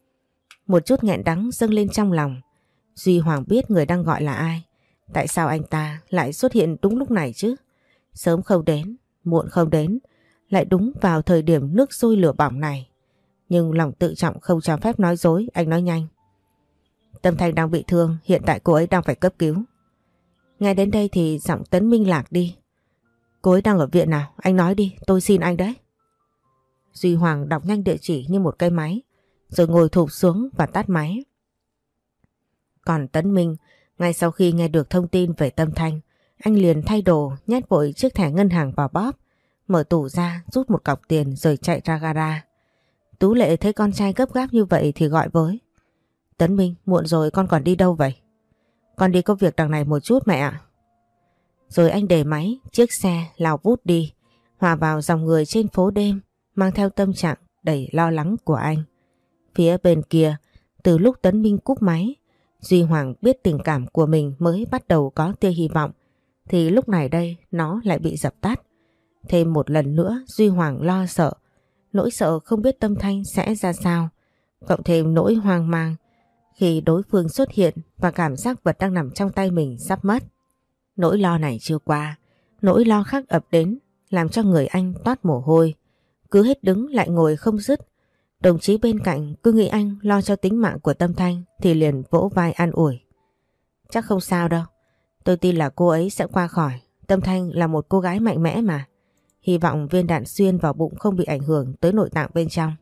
Một chút nghẹn đắng dâng lên trong lòng. Duy Hoàng biết người đang gọi là ai. Tại sao anh ta lại xuất hiện đúng lúc này chứ? Sớm không đến, muộn không đến, lại đúng vào thời điểm nước sôi lửa bỏng này. Nhưng lòng tự trọng không cho phép nói dối, anh nói nhanh. Tâm Thanh đang bị thương, hiện tại cô ấy đang phải cấp cứu. Ngay đến đây thì giọng Tấn Minh lạc đi. Cô ấy đang ở viện nào? Anh nói đi, tôi xin anh đấy. Duy Hoàng đọc nhanh địa chỉ như một cây máy, rồi ngồi thụp xuống và tắt máy. Còn Tấn Minh, ngay sau khi nghe được thông tin về Tâm Thanh, anh liền thay đồ, nhét vội chiếc thẻ ngân hàng vào bóp, mở tủ ra, rút một cọc tiền rồi chạy ra gara. Tú Lệ thấy con trai gấp gáp như vậy thì gọi với. Tấn Minh, muộn rồi con còn đi đâu vậy? Con đi có việc đằng này một chút mẹ ạ. Rồi anh để máy, chiếc xe lao vút đi, hòa vào dòng người trên phố đêm, mang theo tâm trạng đầy lo lắng của anh. Phía bên kia, từ lúc Tấn Minh cúp máy, Duy Hoàng biết tình cảm của mình mới bắt đầu có tia hy vọng. thì lúc này đây nó lại bị dập tắt. Thêm một lần nữa Duy Hoàng lo sợ, nỗi sợ không biết Tâm Thanh sẽ ra sao, cộng thêm nỗi hoang mang khi đối phương xuất hiện và cảm giác vật đang nằm trong tay mình sắp mất. Nỗi lo này chưa qua, nỗi lo khác ập đến làm cho người anh toát mồ hôi, cứ hết đứng lại ngồi không dứt. Đồng chí bên cạnh cứ nghĩ anh lo cho tính mạng của Tâm Thanh thì liền vỗ vai an ủi. Chắc không sao đâu, tôi tin là cô ấy sẽ qua khỏi. Tâm Thanh là một cô gái mạnh mẽ mà. Hy vọng viên đạn xuyên vào bụng không bị ảnh hưởng tới nội tạng bên trong.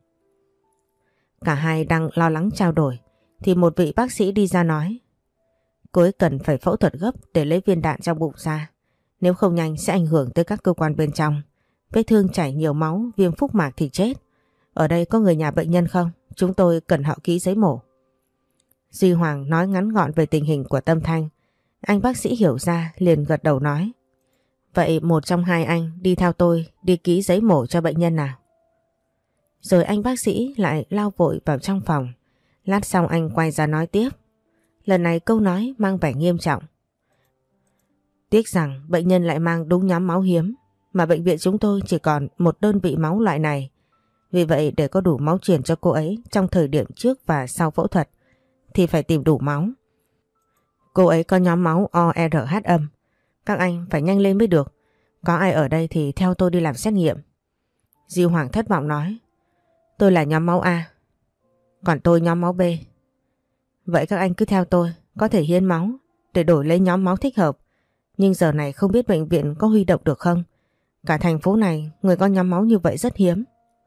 Cả hai đang lo lắng trao đổi thì một vị bác sĩ đi ra nói: Cô ấy cần phải phẫu thuật gấp để lấy viên đạn trong bụng ra. Nếu không nhanh sẽ ảnh hưởng tới các cơ quan bên trong. Vết thương chảy nhiều máu, viêm phúc mạc thì chết. Ở đây có người nhà bệnh nhân không? Chúng tôi cần họ ký giấy mổ. Duy Hoàng nói ngắn gọn về tình hình của Tâm Thanh. Anh bác sĩ hiểu ra liền gật đầu nói: Vậy một trong hai anh đi theo tôi đi ký giấy mổ cho bệnh nhân nào. Rồi anh bác sĩ lại lao vội vào trong phòng. Lát sau anh quay ra nói tiếp. Lần này câu nói mang vẻ nghiêm trọng. Tiếc rằng bệnh nhân lại mang đúng nhóm máu hiếm, mà bệnh viện chúng tôi chỉ còn một đơn vị máu loại này. Vì vậy để có đủ máu truyền cho cô ấy trong thời điểm trước và sau phẫu thuật thì phải tìm đủ máu. Cô ấy có nhóm máu O R H âm. Các anh phải nhanh lên mới được. Có ai ở đây thì theo tôi đi làm xét nghiệm. Duy Hoàng thất vọng nói: Tôi là nhóm máu A, còn tôi nhóm máu B. Vậy các anh cứ theo tôi, có thể hiến máu để đổi lấy nhóm máu thích hợp. Nhưng giờ này không biết bệnh viện có huy động được không? Cả thành phố này người có nhóm máu như vậy rất hiếm.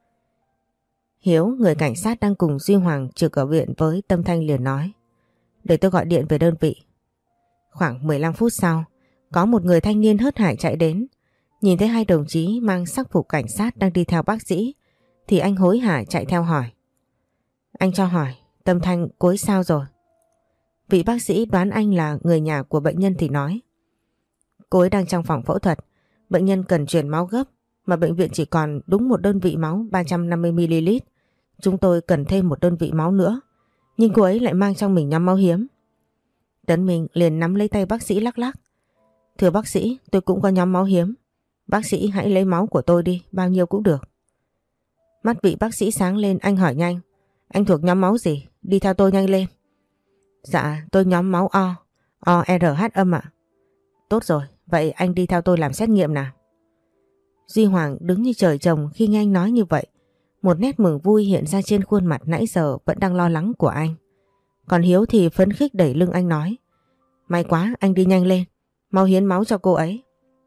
Hiếu, người cảnh sát đang cùng Duy Hoàng trực ở viện với Tâm Thanh liền nói: Để tôi gọi điện về đơn vị. Khoảng mười lăm phút sau, có một người thanh niên hớt hải chạy đến. Nhìn thấy hai đồng chí mang sắc phục cảnh sát đang đi theo bác sĩ thì anh hối hả chạy theo hỏi: Anh cho hỏi Tâm Thanh cô ấy sao rồi? Vị bác sĩ đoán anh là người nhà của bệnh nhân thì nói: Cô ấy đang trong phòng phẫu thuật. Bệnh nhân cần truyền máu gấp, mà bệnh viện chỉ còn đúng một đơn vị máu ba trăm năm mươi mi li lít. Chúng tôi cần thêm một đơn vị máu nữa, nhưng cô ấy lại mang trong mình nhóm máu hiếm. Tấn Minh liền nắm lấy tay bác sĩ lắc lắc: Thưa bác sĩ, tôi cũng có nhóm máu hiếm. Bác sĩ hãy lấy máu của tôi đi, bao nhiêu cũng được. Mắt vị bác sĩ sáng lên, anh hỏi nhanh: Anh thuộc nhóm máu gì? Đi theo tôi nhanh lên. Dạ, tôi nhóm máu O, O R H âm ạ. Tốt rồi, vậy anh đi theo tôi làm xét nghiệm nào. Duy Hoàng đứng như trời trồng khi nghe anh nói như vậy. Một nét mừng vui hiện ra trên khuôn mặt nãy giờ vẫn đang lo lắng của anh. Còn Hiếu thì phấn khích đẩy lưng anh nói: May quá, anh đi nhanh lên, mau hiến máu cho cô ấy.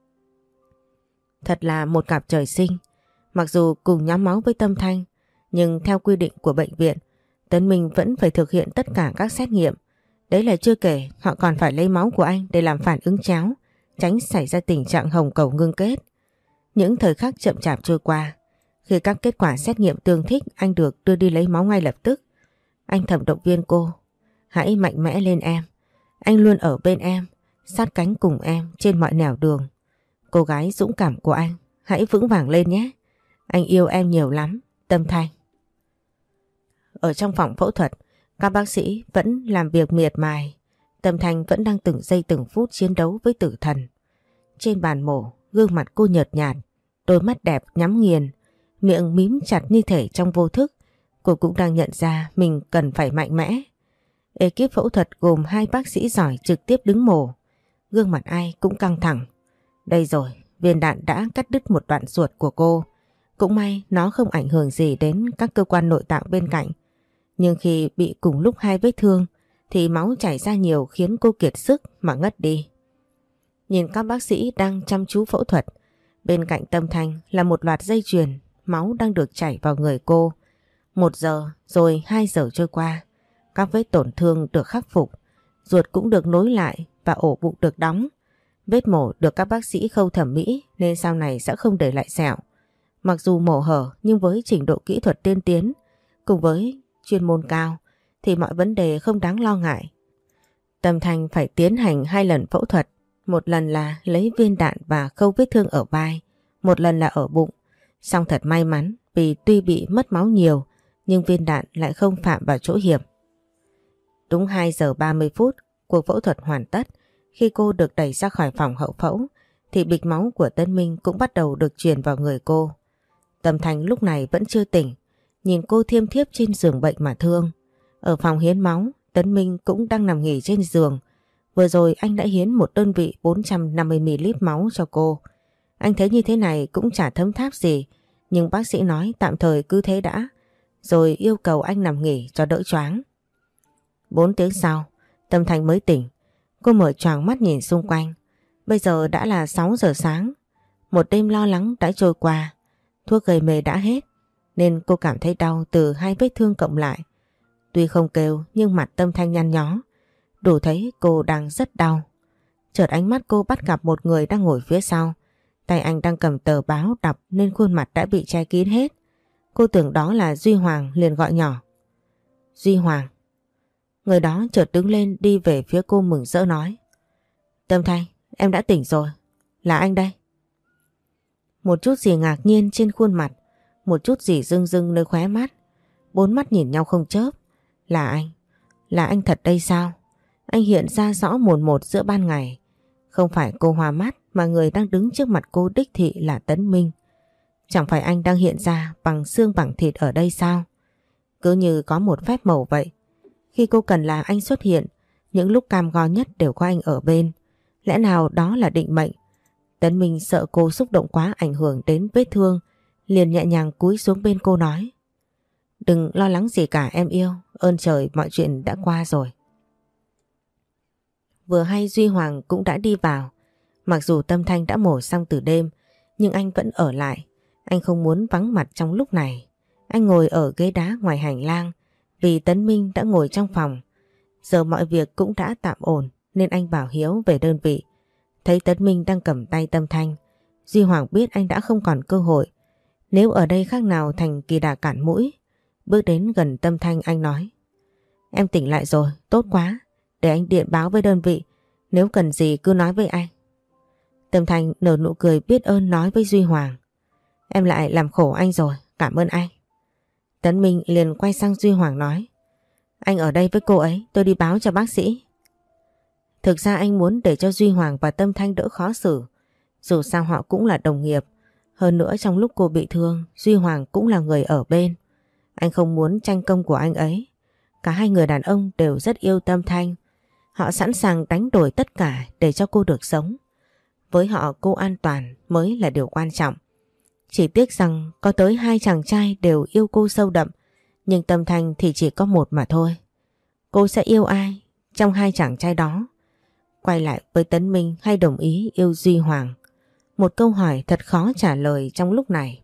Thật là một cặp trời sinh. Mặc dù cùng nhóm máu với Tâm Thanh, nhưng theo quy định của bệnh viện, Tấn Minh vẫn phải thực hiện tất cả các xét nghiệm. Đấy là chưa kể họ còn phải lấy máu của anh để làm phản ứng cháo, tránh xảy ra tình trạng hồng cầu ngưng kết. Những thời khắc chậm chạp trôi qua, khi các kết quả xét nghiệm tương thích, anh được đưa đi lấy máu ngay lập tức. Anh thầm động viên cô: Hãy mạnh mẽ lên em, anh luôn ở bên em, sát cánh cùng em trên mọi nẻo đường. Cô gái dũng cảm của anh, hãy vững vàng lên nhé. Anh yêu em nhiều lắm, Tâm Thanh. Ở trong phòng phẫu thuật, các bác sĩ vẫn làm việc miệt mài. Tâm Thanh vẫn đang từng giây từng phút chiến đấu với tử thần. Trên bàn mổ, gương mặt cô nhợt nhạt, đôi mắt đẹp nhắm nghiền, miệng mím chặt như thể trong vô thức. Cô cũng đang nhận ra mình cần phải mạnh mẽ. Ekip phẫu thuật gồm hai bác sĩ giỏi trực tiếp đứng mổ. Gương mặt ai cũng căng thẳng. Đây rồi, viên đạn đã cắt đứt một đoạn ruột của cô. Cũng may nó không ảnh hưởng gì đến các cơ quan nội tạng bên cạnh. Nhưng khi bị cùng lúc hai vết thương thì máu chảy ra nhiều khiến cô kiệt sức mà ngất đi. Nhìn các bác sĩ đang chăm chú phẫu thuật, bên cạnh Tâm Thanh là một loạt dây chuyền, máu đang được chảy vào người cô. Một giờ rồi hai giờ trôi qua, các vết tổn thương được khắc phục, ruột cũng được nối lại và ổ bụng được đóng. Vết mổ được các bác sĩ khâu thẩm mỹ nên sau này sẽ không để lại sẹo. Mặc dù mổ hở nhưng với trình độ kỹ thuật tiên tiến cùng với chuyên môn cao thì mọi vấn đề không đáng lo ngại. Tâm Thanh phải tiến hành hai lần phẫu thuật, một lần là lấy viên đạn và khâu vết thương ở vai, một lần là ở bụng. Song thật may mắn vì tuy bị mất máu nhiều nhưng viên đạn lại không phạm vào chỗ hiểm. Đúng hai giờ ba mươi phút, cuộc phẫu thuật hoàn tất. Khi cô được đẩy ra khỏi phòng hậu phẫu thì bịch máu của Tấn Minh cũng bắt đầu được truyền vào người cô. Tâm Thanh lúc này vẫn chưa tỉnh, nhìn cô thiêm thiếp trên giường bệnh mà thương. Ở phòng hiến máu, Tấn Minh cũng đang nằm nghỉ trên giường. Vừa rồi anh đã hiến một đơn vị bốn trăm năm mươi mi li lít máu cho cô. Anh thấy như thế này cũng chả thấm tháp gì, nhưng bác sĩ nói tạm thời cứ thế đã, rồi yêu cầu anh nằm nghỉ cho đỡ choáng. Bốn tiếng sau, Tâm Thanh mới tỉnh. Cô mở choàng mắt nhìn xung quanh. Bây giờ đã là sáu giờ sáng. Một đêm lo lắng đã trôi qua. Thuốc gây mê đã hết, nên cô cảm thấy đau từ hai vết thương cộng lại. Tuy không kêu nhưng mặt Tâm Thanh nhăn nhó, đủ thấy cô đang rất đau. Chợt ánh mắt cô bắt gặp một người đang ngồi phía sau. Tay anh đang cầm tờ báo đọc nên khuôn mặt đã bị che kín hết. Cô tưởng đó là Duy Hoàng liền gọi nhỏ. Duy Hoàng. Người đó chợt đứng lên đi về phía cô mừng rỡ nói. Tâm Thanh, em đã tỉnh rồi. Là anh đây. Một chút gì ngạc nhiên trên khuôn mặt, một chút gì rưng rưng nơi khóe mắt. Bốn mắt nhìn nhau không chớp. Là anh. Là anh thật đây sao? Anh hiện ra rõ mồn một giữa ban ngày. Không phải cô hoa mắt mà người đang đứng trước mặt cô đích thị là Tấn Minh. Chẳng phải anh đang hiện ra bằng xương bằng thịt ở đây sao? Cứ như có một phép màu vậy. Khi cô cần là anh xuất hiện, những lúc cam go nhất đều có anh ở bên. Lẽ nào đó là định mệnh? Tấn Minh sợ cô xúc động quá ảnh hưởng đến vết thương, liền nhẹ nhàng cúi xuống bên cô nói. Đừng lo lắng gì cả em yêu, ơn trời mọi chuyện đã qua rồi. Vừa hay Duy Hoàng cũng đã đi vào. Mặc dù Tâm Thanh đã mổ xong từ đêm, nhưng anh vẫn ở lại. Anh không muốn vắng mặt trong lúc này. Anh ngồi ở ghế đá ngoài hành lang, vì Tấn Minh đã ngồi trong phòng. Giờ mọi việc cũng đã tạm ổn nên anh bảo Hiếu về đơn vị. Thấy Tấn Minh đang cầm tay Tâm Thanh, Duy Hoàng biết anh đã không còn cơ hội. Nếu ở đây khác nào thành kỳ đà cản mũi. Bước đến gần Tâm Thanh anh nói. Em tỉnh lại rồi, tốt quá. Để anh điện báo với đơn vị, nếu cần gì cứ nói với anh. Tâm Thanh nở nụ cười biết ơn nói với Duy Hoàng. Em lại làm khổ anh rồi, cảm ơn anh. Tấn Minh liền quay sang Duy Hoàng nói. Anh ở đây với cô ấy, tôi đi báo cho bác sĩ. Thực ra anh muốn để cho Duy Hoàng và Tâm Thanh đỡ khó xử. Dù sao họ cũng là đồng nghiệp. Hơn nữa trong lúc cô bị thương, Duy Hoàng cũng là người ở bên. Anh không muốn tranh công của anh ấy. Cả hai người đàn ông đều rất yêu Tâm Thanh. Họ sẵn sàng đánh đổi tất cả để cho cô được sống. Với họ cô an toàn mới là điều quan trọng. Chỉ tiếc rằng có tới hai chàng trai đều yêu cô sâu đậm, nhưng Tâm Thanh thì chỉ có một mà thôi. Cô sẽ yêu ai trong hai chàng trai đó? Quay lại với Tấn Minh hay đồng ý yêu Duy Hoàng? Một câu hỏi thật khó trả lời trong lúc này.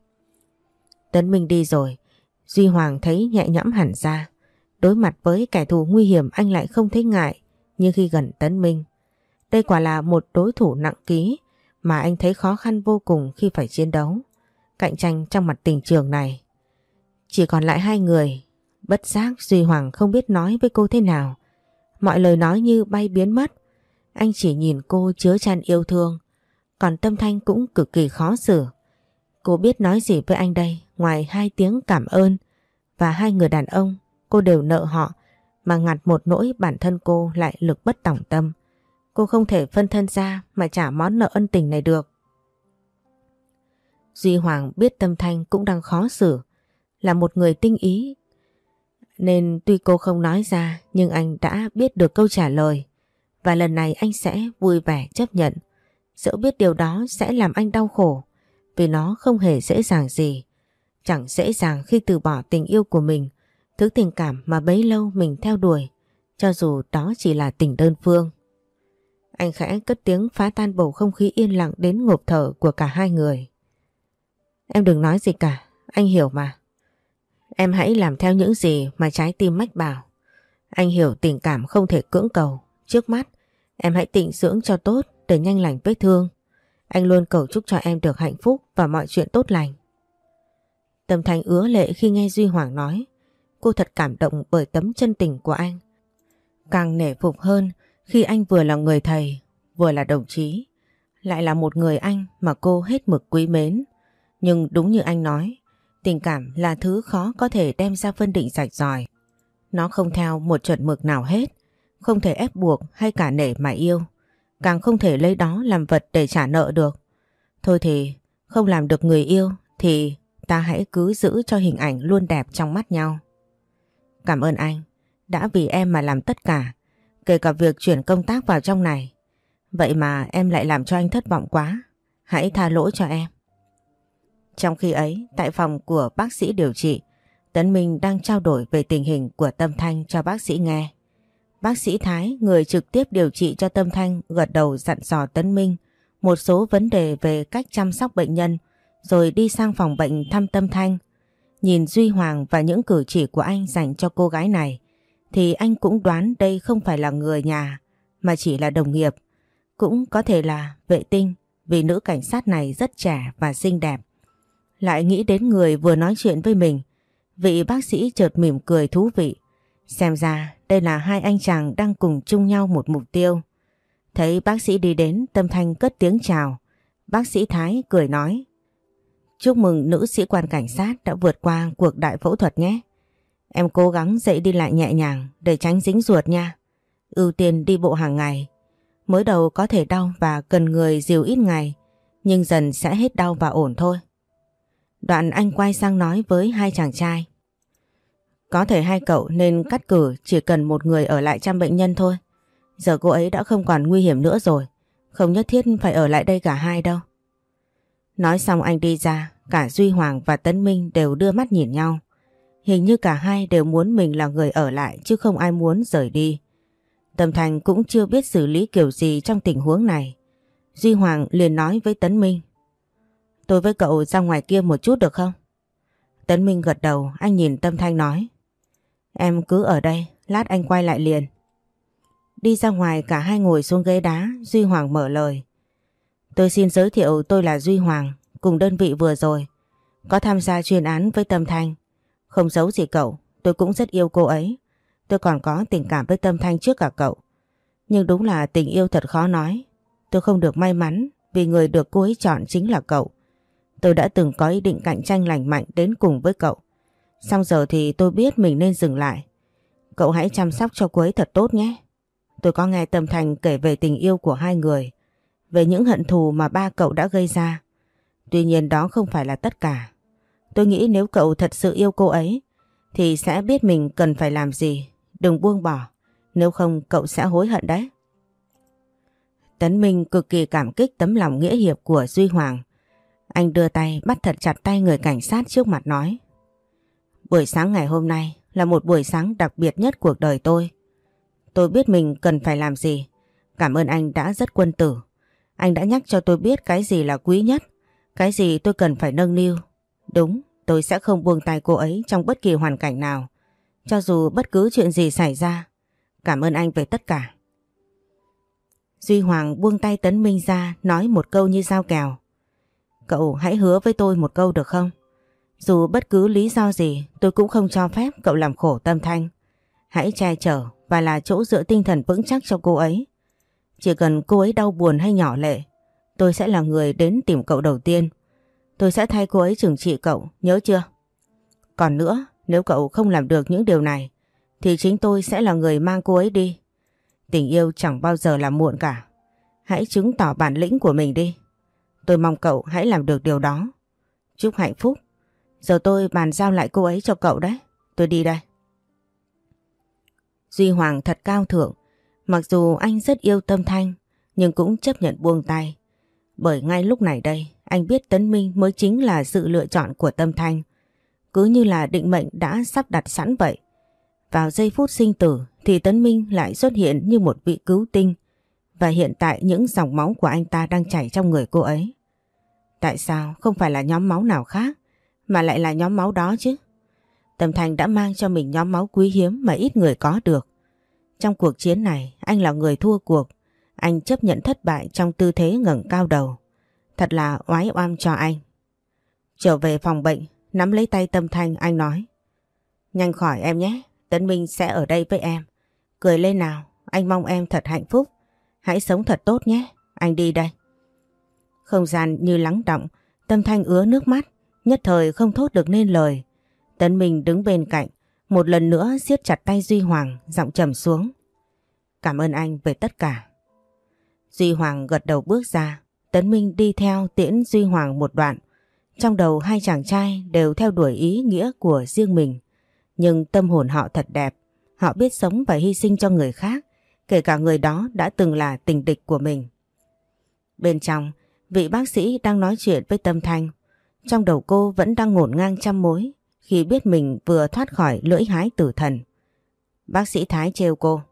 Tấn Minh đi rồi, Duy Hoàng thấy nhẹ nhõm hẳn ra. Đối mặt với kẻ thù nguy hiểm anh lại không thấy ngại như khi gần Tấn Minh. Đây quả là một đối thủ nặng ký mà anh thấy khó khăn vô cùng khi phải chiến đấu. Cạnh tranh trong mặt tình trường này. Chỉ còn lại hai người. Bất giác Duy Hoàng không biết nói với cô thế nào. Mọi lời nói như bay biến mất. Anh chỉ nhìn cô chứa chan yêu thương. Còn Tâm Thanh cũng cực kỳ khó xử. Cô biết nói gì với anh đây ngoài hai tiếng cảm ơn. Và hai người đàn ông cô đều nợ họ, mà ngặt một nỗi bản thân cô lại lực bất tòng tâm. Cô không thể phân thân ra mà trả món nợ ân tình này được. Duy Hoàng biết Tâm Thanh cũng đang khó xử, là một người tinh ý. Nên tuy cô không nói ra nhưng anh đã biết được câu trả lời. Và lần này anh sẽ vui vẻ chấp nhận. Dẫu biết điều đó sẽ làm anh đau khổ, vì nó không hề dễ dàng gì. Chẳng dễ dàng khi từ bỏ tình yêu của mình, thứ tình cảm mà bấy lâu mình theo đuổi, cho dù đó chỉ là tình đơn phương. Anh khẽ cất tiếng phá tan bầu không khí yên lặng đến ngộp thở của cả hai người. Em đừng nói gì cả, anh hiểu mà. Em hãy làm theo những gì mà trái tim mách bảo. Anh hiểu tình cảm không thể cưỡng cầu. Trước mắt, em hãy tịnh dưỡng cho tốt để nhanh lành vết thương. Anh luôn cầu chúc cho em được hạnh phúc và mọi chuyện tốt lành. Tâm Thanh ứa lệ khi nghe Duy Hoàng nói. Cô thật cảm động bởi tấm chân tình của anh. Càng nể phục hơn khi anh vừa là người thầy, vừa là đồng chí, lại là một người anh mà cô hết mực quý mến. Nhưng đúng như anh nói, tình cảm là thứ khó có thể đem ra phân định rạch ròi. Nó không theo một chuẩn mực nào hết, không thể ép buộc hay cả nể mà yêu, càng không thể lấy đó làm vật để trả nợ được. Thôi thì không làm được người yêu thì ta hãy cứ giữ cho hình ảnh luôn đẹp trong mắt nhau. Cảm ơn anh đã vì em mà làm tất cả, kể cả việc chuyển công tác vào trong này. Vậy mà em lại làm cho anh thất vọng quá. Hãy tha lỗi cho em. Trong khi ấy, tại phòng của bác sĩ điều trị, Tấn Minh đang trao đổi về tình hình của Tâm Thanh cho bác sĩ nghe. Bác sĩ Thái, người trực tiếp điều trị cho Tâm Thanh, gật đầu dặn dò Tấn Minh một số vấn đề về cách chăm sóc bệnh nhân, rồi đi sang phòng bệnh thăm Tâm Thanh. Nhìn Duy Hoàng và những cử chỉ của anh dành cho cô gái này, thì anh cũng đoán đây không phải là người nhà, mà chỉ là đồng nghiệp. Cũng có thể là vệ tinh, vì nữ cảnh sát này rất trẻ và xinh đẹp. Lại nghĩ đến người vừa nói chuyện với mình, vị bác sĩ chợt mỉm cười thú vị. Xem ra đây là hai anh chàng đang cùng chung nhau một mục tiêu. Thấy bác sĩ đi đến, Tâm Thanh cất tiếng chào. Bác sĩ Thái cười nói: Chúc mừng nữ sĩ quan cảnh sát đã vượt qua cuộc đại phẫu thuật nhé. Em cố gắng dậy đi lại nhẹ nhàng để tránh dính ruột nha. Ưu tiên đi bộ hàng ngày. Mới đầu có thể đau và cần người dìu ít ngày, nhưng dần sẽ hết đau và ổn thôi. Đoạn anh quay sang nói với hai chàng trai: Có thể hai cậu nên cắt cử chỉ cần một người ở lại chăm bệnh nhân thôi. Giờ cô ấy đã không còn nguy hiểm nữa rồi, không nhất thiết phải ở lại đây cả hai đâu. Nói xong anh đi ra, cả Duy Hoàng và Tấn Minh đều đưa mắt nhìn nhau. Hình như cả hai đều muốn mình là người ở lại chứ không ai muốn rời đi. Tâm Thanh cũng chưa biết xử lý kiểu gì trong tình huống này. Duy Hoàng liền nói với Tấn Minh: Tôi với cậu ra ngoài kia một chút được không? Tấn Minh gật đầu, anh nhìn Tâm Thanh nói: Em cứ ở đây, lát anh quay lại liền. Đi ra ngoài cả hai ngồi xuống ghế đá, Duy Hoàng mở lời: Tôi xin giới thiệu tôi là Duy Hoàng, cùng đơn vị vừa rồi có tham gia chuyên án với Tâm Thanh. Không giấu gì cậu, tôi cũng rất yêu cô ấy. Tôi còn có tình cảm với Tâm Thanh trước cả cậu. Nhưng đúng là tình yêu thật khó nói. Tôi không được may mắn vì người được cô ấy chọn chính là cậu. Tôi đã từng có ý định cạnh tranh lành mạnh đến cùng với cậu. Xong giờ thì tôi biết mình nên dừng lại. Cậu hãy chăm sóc cho cô ấy thật tốt nhé. Tôi có nghe Tâm Thanh kể về tình yêu của hai người, về những hận thù mà ba cậu đã gây ra. Tuy nhiên đó không phải là tất cả. Tôi nghĩ nếu cậu thật sự yêu cô ấy thì sẽ biết mình cần phải làm gì. Đừng buông bỏ, nếu không cậu sẽ hối hận đấy. Tấn Minh cực kỳ cảm kích tấm lòng nghĩa hiệp của Duy Hoàng. Anh đưa tay bắt thật chặt tay người cảnh sát trước mặt nói: Buổi sáng ngày hôm nay là một buổi sáng đặc biệt nhất cuộc đời tôi. Tôi biết mình cần phải làm gì. Cảm ơn anh đã rất quân tử. Anh đã nhắc cho tôi biết cái gì là quý nhất, cái gì tôi cần phải nâng niu. Đúng, tôi sẽ không buông tay cô ấy trong bất kỳ hoàn cảnh nào, cho dù bất cứ chuyện gì xảy ra. Cảm ơn anh về tất cả. Duy Hoàng buông tay Tấn Minh ra, nói một câu như dao kèo: Cậu hãy hứa với tôi một câu được không? Dù bất cứ lý do gì, tôi cũng không cho phép cậu làm khổ Tâm Thanh. Hãy che chở và là chỗ dựa tinh thần vững chắc cho cô ấy. Chỉ cần cô ấy đau buồn hay nhỏ lệ, tôi sẽ là người đến tìm cậu đầu tiên. Tôi sẽ thay cô ấy trừng trị cậu, nhớ chưa? Còn nữa, nếu cậu không làm được những điều này, thì chính tôi sẽ là người mang cô ấy đi. Tình yêu chẳng bao giờ là muộn cả. Hãy chứng tỏ bản lĩnh của mình đi. Tôi mong cậu hãy làm được điều đó. Chúc hạnh phúc. Giờ tôi bàn giao lại cô ấy cho cậu đấy. Tôi đi đây. Duy Hoàng thật cao thượng. Mặc dù anh rất yêu Tâm Thanh, nhưng cũng chấp nhận buông tay. Bởi ngay lúc này đây, anh biết Tấn Minh mới chính là sự lựa chọn của Tâm Thanh. Cứ như là định mệnh đã sắp đặt sẵn vậy. Vào giây phút sinh tử thì Tấn Minh lại xuất hiện như một vị cứu tinh. Và hiện tại những dòng máu của anh ta đang chảy trong người cô ấy. Tại sao không phải là nhóm máu nào khác mà lại là nhóm máu đó chứ? Tâm Thanh đã mang cho mình nhóm máu quý hiếm mà ít người có được. Trong cuộc chiến này anh là người thua cuộc. Anh chấp nhận thất bại trong tư thế ngẩng cao đầu. Thật là oái oăm cho anh. Trở về phòng bệnh, nắm lấy tay Tâm Thanh, anh nói: Nhanh khỏi em nhé, Tấn Minh sẽ ở đây với em. Cười lên nào, anh mong em thật hạnh phúc. Hãy sống thật tốt nhé, anh đi đây. Không gian như lắng đọng, Tâm Thanh ứa nước mắt, nhất thời không thốt được nên lời. Tấn Minh đứng bên cạnh, một lần nữa siết chặt tay Duy Hoàng, giọng trầm xuống: Cảm ơn anh về tất cả. Duy Hoàng gật đầu bước ra, Tấn Minh đi theo tiễn Duy Hoàng một đoạn. Trong đầu hai chàng trai đều theo đuổi ý nghĩa của riêng mình. Nhưng tâm hồn họ thật đẹp. Họ biết sống và hy sinh cho người khác, kể cả người đó đã từng là tình địch của mình. Bên trong, vị bác sĩ đang nói chuyện với Tâm Thanh. Trong đầu cô vẫn đang ngổn ngang trăm mối khi biết mình vừa thoát khỏi lưỡi hái tử thần. Bác sĩ Thái trêu cô.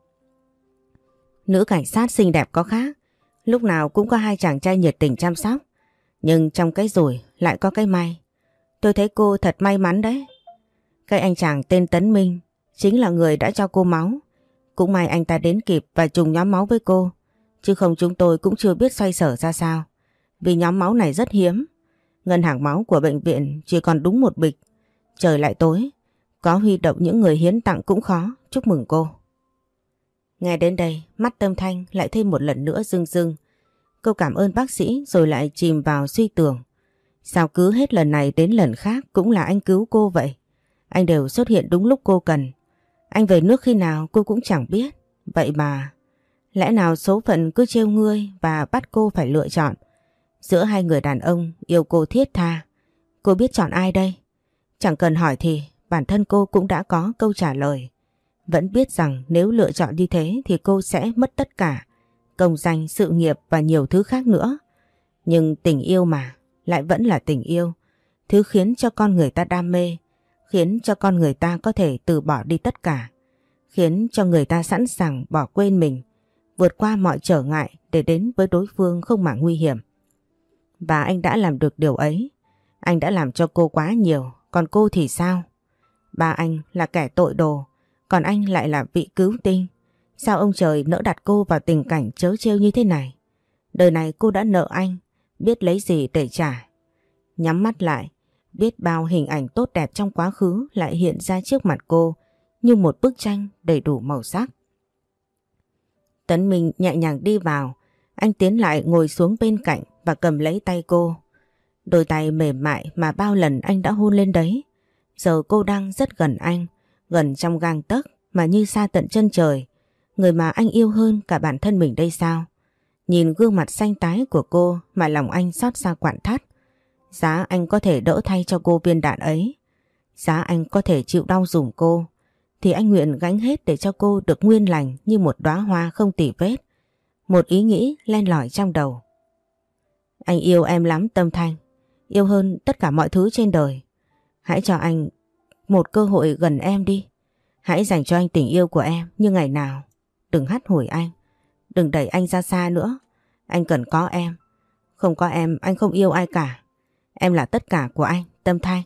Nữ cảnh sát xinh đẹp có khác, lúc nào cũng có hai chàng trai nhiệt tình chăm sóc. Nhưng trong cái rủi lại có cái may. Tôi thấy cô thật may mắn đấy. Cái anh chàng tên Tấn Minh chính là người đã cho cô máu. Cũng may anh ta đến kịp và trùng nhóm máu với cô. Chứ không chúng tôi cũng chưa biết xoay sở ra sao. Vì nhóm máu này rất hiếm. Ngân hàng máu của bệnh viện chỉ còn đúng một bịch. Trời lại tối, có huy động những người hiến tặng cũng khó. Chúc mừng cô. Nghe đến đây, mắt Tâm Thanh lại thêm một lần nữa rưng rưng. Cô cảm ơn bác sĩ rồi lại chìm vào suy tưởng. Sao cứ hết lần này đến lần khác cũng là anh cứu cô vậy? Anh đều xuất hiện đúng lúc cô cần. Anh về nước khi nào cô cũng chẳng biết. Vậy mà, lẽ nào số phận cứ trêu ngươi và bắt cô phải lựa chọn? Giữa hai người đàn ông yêu cô thiết tha, cô biết chọn ai đây? Chẳng cần hỏi thì bản thân cô cũng đã có câu trả lời. Vẫn biết rằng nếu lựa chọn như thế thì cô sẽ mất tất cả. Công danh, sự nghiệp và nhiều thứ khác nữa. Nhưng tình yêu mà, lại vẫn là tình yêu. Thứ khiến cho con người ta đam mê, khiến cho con người ta có thể từ bỏ đi tất cả, khiến cho người ta sẵn sàng bỏ quên mình, vượt qua mọi trở ngại để đến với đối phương không màng nguy hiểm. Và anh đã làm được điều ấy. Anh đã làm cho cô quá nhiều, còn cô thì sao? Ba anh là kẻ tội đồ, còn anh lại là vị cứu tinh. Sao ông trời nỡ đặt cô vào tình cảnh trớ trêu như thế này? Đời này cô đã nợ anh, biết lấy gì để trả. Nhắm mắt lại, biết bao hình ảnh tốt đẹp trong quá khứ lại hiện ra trước mặt cô như một bức tranh đầy đủ màu sắc. Tấn Minh nhẹ nhàng đi vào, anh tiến lại ngồi xuống bên cạnh và cầm lấy tay cô. Đôi tay mềm mại mà bao lần anh đã hôn lên đấy. Giờ cô đang rất gần anh, gần trong gang tấc mà như xa tận chân trời. Người mà anh yêu hơn cả bản thân mình đây sao? Nhìn gương mặt xanh tái của cô mà lòng anh xót xa quặn thắt. Giá anh có thể đỡ thay cho cô viên đạn ấy, giá anh có thể chịu đau dùm cô, thì anh nguyện gánh hết để cho cô được nguyên lành như một đóa hoa không tì vết. Một ý nghĩ len lỏi trong đầu. Anh yêu em lắm Tâm Thanh, yêu hơn tất cả mọi thứ trên đời. Hãy cho anh một cơ hội gần em đi. Hãy dành cho anh tình yêu của em như ngày nào. Đừng hắt hủi anh, đừng đẩy anh ra xa nữa. Anh cần có em. Không có em anh không yêu ai cả. Em là tất cả của anh, Tâm Thanh.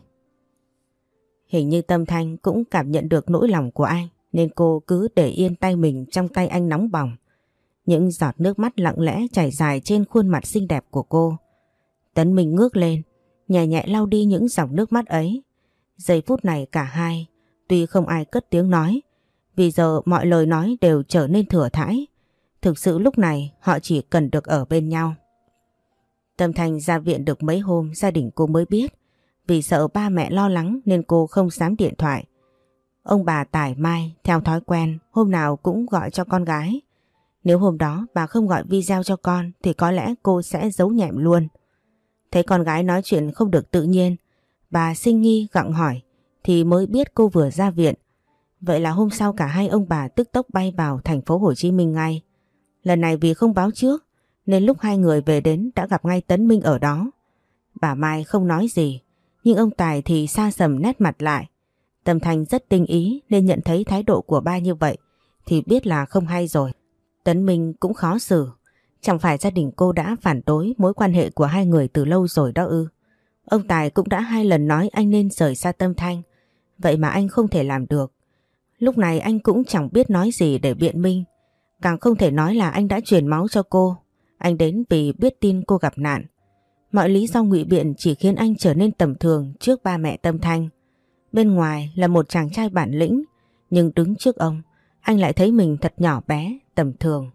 Hình như Tâm Thanh cũng cảm nhận được nỗi lòng của anh, nên cô cứ để yên tay mình trong tay anh nóng bỏng. Những giọt nước mắt lặng lẽ chảy dài trên khuôn mặt xinh đẹp của cô. Tấn Minh ngước lên, nhẹ nhẹ lau đi những dòng nước mắt ấy. Giây phút này cả hai, tuy không ai cất tiếng nói, vì giờ mọi lời nói đều trở nên thừa thãi. Thực sự lúc này họ chỉ cần được ở bên nhau. Tâm Thanh ra viện được mấy hôm gia đình cô mới biết. Vì sợ ba mẹ lo lắng nên cô không dám điện thoại. Ông bà tải mai theo thói quen hôm nào cũng gọi cho con gái. Nếu hôm đó bà không gọi video cho con thì có lẽ cô sẽ giấu nhẹm luôn. Thấy con gái nói chuyện không được tự nhiên, bà sinh nghi gặng hỏi thì mới biết cô vừa ra viện. Vậy là hôm sau cả hai ông bà tức tốc bay vào thành phố Hồ Chí Minh ngay. Lần này vì không báo trước nên lúc hai người về đến đã gặp ngay Tấn Minh ở đó. Bà Mai không nói gì, nhưng ông Tài thì xa sầm nét mặt lại. Tâm Thanh rất tinh ý nên nhận thấy thái độ của ba như vậy thì biết là không hay rồi. Tấn Minh cũng khó xử. Chẳng phải gia đình cô đã phản đối mối quan hệ của hai người từ lâu rồi đó ư? Ông Tài cũng đã hai lần nói anh nên rời xa Tâm Thanh. Vậy mà anh không thể làm được. Lúc này anh cũng chẳng biết nói gì để biện minh. Càng không thể nói là anh đã truyền máu cho cô. Anh đến vì biết tin cô gặp nạn. Mọi lý do ngụy biện chỉ khiến anh trở nên tầm thường trước ba mẹ Tâm Thanh. Bên ngoài là một chàng trai bản lĩnh, nhưng đứng trước ông, anh lại thấy mình thật nhỏ bé, tầm thường.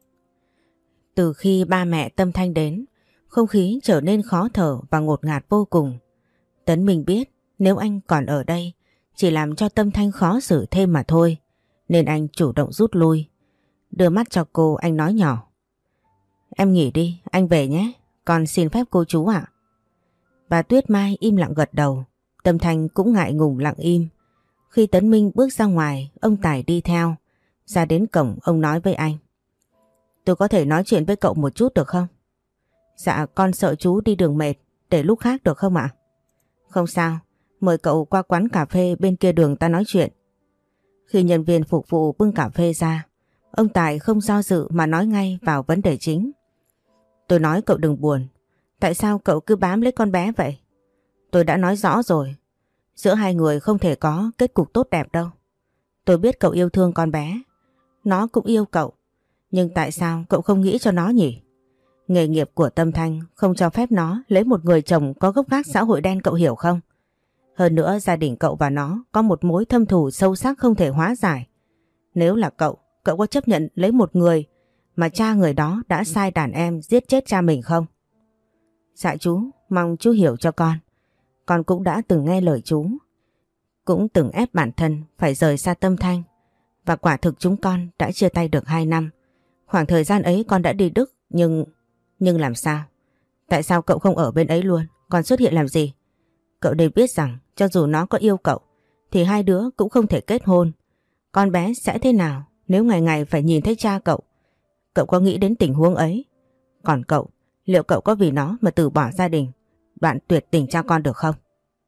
Từ khi ba mẹ Tâm Thanh đến, không khí trở nên khó thở và ngột ngạt vô cùng. Tấn Minh biết nếu anh còn ở đây, chỉ làm cho Tâm Thanh khó xử thêm mà thôi, nên anh chủ động rút lui. Đưa mắt cho cô anh nói nhỏ. Em nghỉ đi, anh về nhé, Con xin phép cô chú ạ. Bà Tuyết Mai im lặng gật đầu. Tâm Thanh cũng ngại ngùng lặng im. Khi Tấn Minh bước ra ngoài, ông Tài đi theo. Ra đến cổng ông nói với anh. Tôi có thể nói chuyện với cậu một chút được không? Dạ con sợ chú đi đường mệt, để lúc khác được không ạ? Không sao, mời cậu qua quán cà phê bên kia đường ta nói chuyện. Khi nhân viên phục vụ bưng cà phê ra, ông Tài không do dự mà nói ngay vào vấn đề chính. Tôi nói cậu đừng buồn, tại sao cậu cứ bám lấy con bé vậy? Tôi đã nói rõ rồi, giữa hai người không thể có kết cục tốt đẹp đâu. Tôi biết cậu yêu thương con bé, nó cũng yêu cậu, nhưng tại sao cậu không nghĩ cho nó nhỉ? Nghề nghiệp của Tâm Thanh không cho phép nó lấy một người chồng có gốc gác xã hội đen, cậu hiểu không? Hơn nữa gia đình cậu và nó có một mối thâm thù sâu sắc không thể hóa giải. Nếu là cậu, cậu có chấp nhận lấy một người mà cha người đó đã sai đàn em giết chết cha mình không? Dạ chú, mong chú hiểu cho con. Con cũng đã từng nghe lời chú, cũng từng ép bản thân phải rời xa Tâm Thanh. Và quả thực chúng con đã chia tay được hai năm. Khoảng thời gian ấy con đã đi Đức, nhưng... Nhưng làm sao? Tại sao cậu không ở bên ấy luôn? Còn xuất hiện làm gì? Cậu đều biết rằng cho dù nó có yêu cậu thì hai đứa cũng không thể kết hôn. Con bé sẽ thế nào nếu ngày ngày phải nhìn thấy cha cậu? Cậu có nghĩ đến tình huống ấy? Còn cậu, liệu cậu có vì nó mà từ bỏ gia đình, bạn tuyệt tình cha con được không?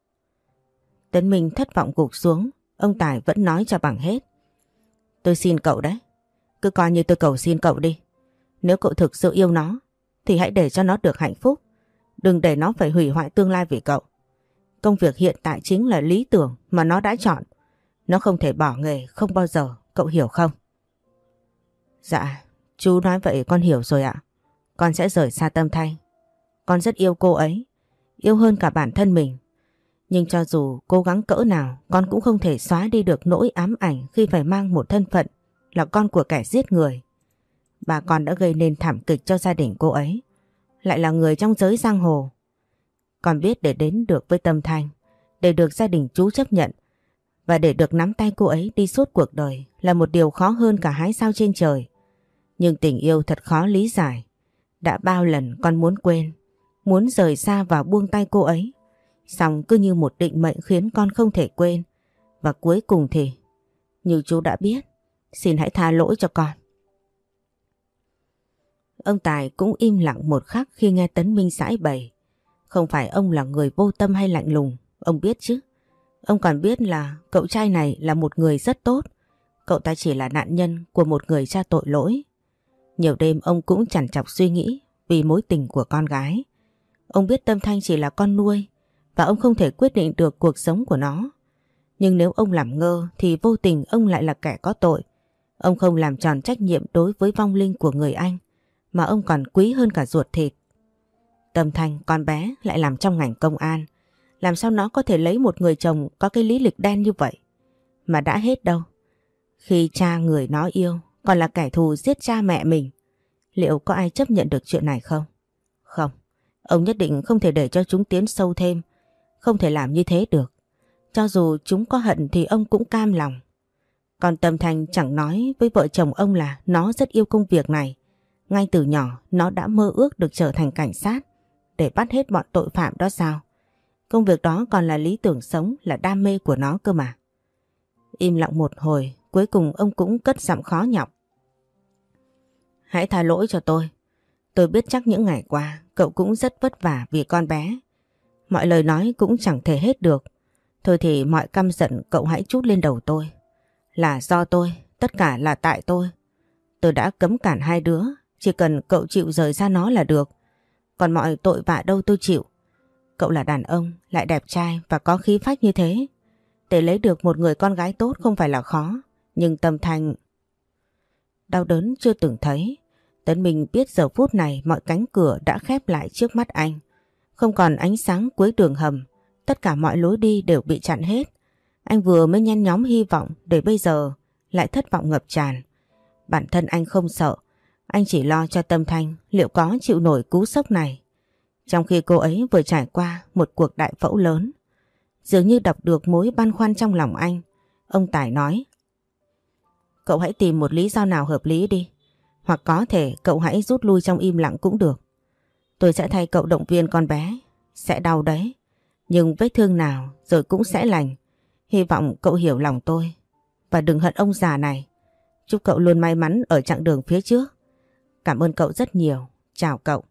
Tấn Minh thất vọng gục xuống. Ông Tài vẫn nói cho bằng hết. Tôi xin cậu đấy, cứ coi như tôi cầu xin cậu đi. Nếu cậu thực sự yêu nó thì hãy để cho nó được hạnh phúc. Đừng để nó phải hủy hoại tương lai vì cậu. Công việc hiện tại chính là lý tưởng mà nó đã chọn. Nó không thể bỏ nghề không bao giờ, cậu hiểu không? Dạ, chú nói vậy con hiểu rồi ạ. Con sẽ rời xa Tâm Thanh. Con rất yêu cô ấy, yêu hơn cả bản thân mình. Nhưng cho dù cố gắng cỡ nào, con cũng không thể xóa đi được nỗi ám ảnh khi phải mang một thân phận là con của kẻ giết người. Bà con đã gây nên thảm kịch cho gia đình cô ấy, lại là người trong giới giang hồ. Con biết để đến được với Tâm Thanh, để được gia đình chú chấp nhận và để được nắm tay cô ấy đi suốt cuộc đời là một điều khó hơn cả hái sao trên trời. Nhưng tình yêu thật khó lý giải. Đã bao lần con muốn quên, muốn rời xa và buông tay cô ấy, song cứ như một định mệnh khiến con không thể quên. Và cuối cùng thì, như chú đã biết, xin hãy tha lỗi cho con. Ông Tài cũng im lặng một khắc khi nghe Tấn Minh giải bày. Không phải ông là người vô tâm hay lạnh lùng, ông biết chứ. Ông còn biết là cậu trai này là một người rất tốt. Cậu ta chỉ là nạn nhân của một người cha tội lỗi. Nhiều đêm ông cũng trằn trọc suy nghĩ vì mối tình của con gái. Ông biết Tâm Thanh chỉ là con nuôi và ông không thể quyết định được cuộc sống của nó. Nhưng nếu ông làm ngơ thì vô tình ông lại là kẻ có tội. Ông không làm tròn trách nhiệm đối với vong linh của người anh, mà ông còn quý hơn cả ruột thịt. Tâm Thanh, con bé lại làm trong ngành công an. Làm sao nó có thể lấy một người chồng có cái lý lịch đen như vậy? Mà đã hết đâu. Khi cha người nó yêu còn là kẻ thù giết cha mẹ mình, liệu có ai chấp nhận được chuyện này không? Không, ông nhất định không thể để cho chúng tiến sâu thêm. Không thể làm như thế được. Cho dù chúng có hận thì ông cũng cam lòng. Còn Tâm Thanh chẳng nói với vợ chồng ông là nó rất yêu công việc này. Ngay từ nhỏ nó đã mơ ước được trở thành cảnh sát để bắt hết bọn tội phạm đó sao? Công việc đó còn là lý tưởng sống, là đam mê của nó cơ mà. Im lặng một hồi, cuối cùng ông cũng cất giọng khó nhọc. Hãy tha lỗi cho tôi. Tôi biết chắc những ngày qua cậu cũng rất vất vả vì con bé. Mọi lời nói cũng chẳng thể hết được. Thôi thì mọi căm giận cậu hãy trút lên đầu tôi. Là do tôi, tất cả là tại tôi. Tôi đã cấm cản hai đứa, chỉ cần cậu chịu rời xa nó là được. Còn mọi tội vạ đâu tôi chịu. Cậu là đàn ông, lại đẹp trai và có khí phách như thế. Để lấy được một người con gái tốt không phải là khó. Nhưng Tâm Thanh... Đau đớn chưa từng thấy. Tấn Minh biết giờ phút này mọi cánh cửa đã khép lại trước mắt anh. Không còn ánh sáng cuối đường hầm. Tất cả mọi lối đi đều bị chặn hết. Anh vừa mới nhen nhóm hy vọng để bây giờ lại thất vọng ngập tràn. Bản thân anh không sợ. Anh chỉ lo cho Tâm Thanh liệu có chịu nổi cú sốc này. Trong khi cô ấy vừa trải qua một cuộc đại phẫu lớn. Dường như đọc được mối băn khoăn trong lòng anh. Ông Tài nói: Cậu hãy tìm một lý do nào hợp lý đi. Hoặc có thể cậu hãy rút lui trong im lặng cũng được. Tôi sẽ thay cậu động viên con bé. Sẽ đau đấy, nhưng vết thương nào rồi cũng sẽ lành. Hy vọng cậu hiểu lòng tôi. Và đừng hận ông già này. Chúc cậu luôn may mắn ở chặng đường phía trước. Cảm ơn cậu rất nhiều. Chào cậu.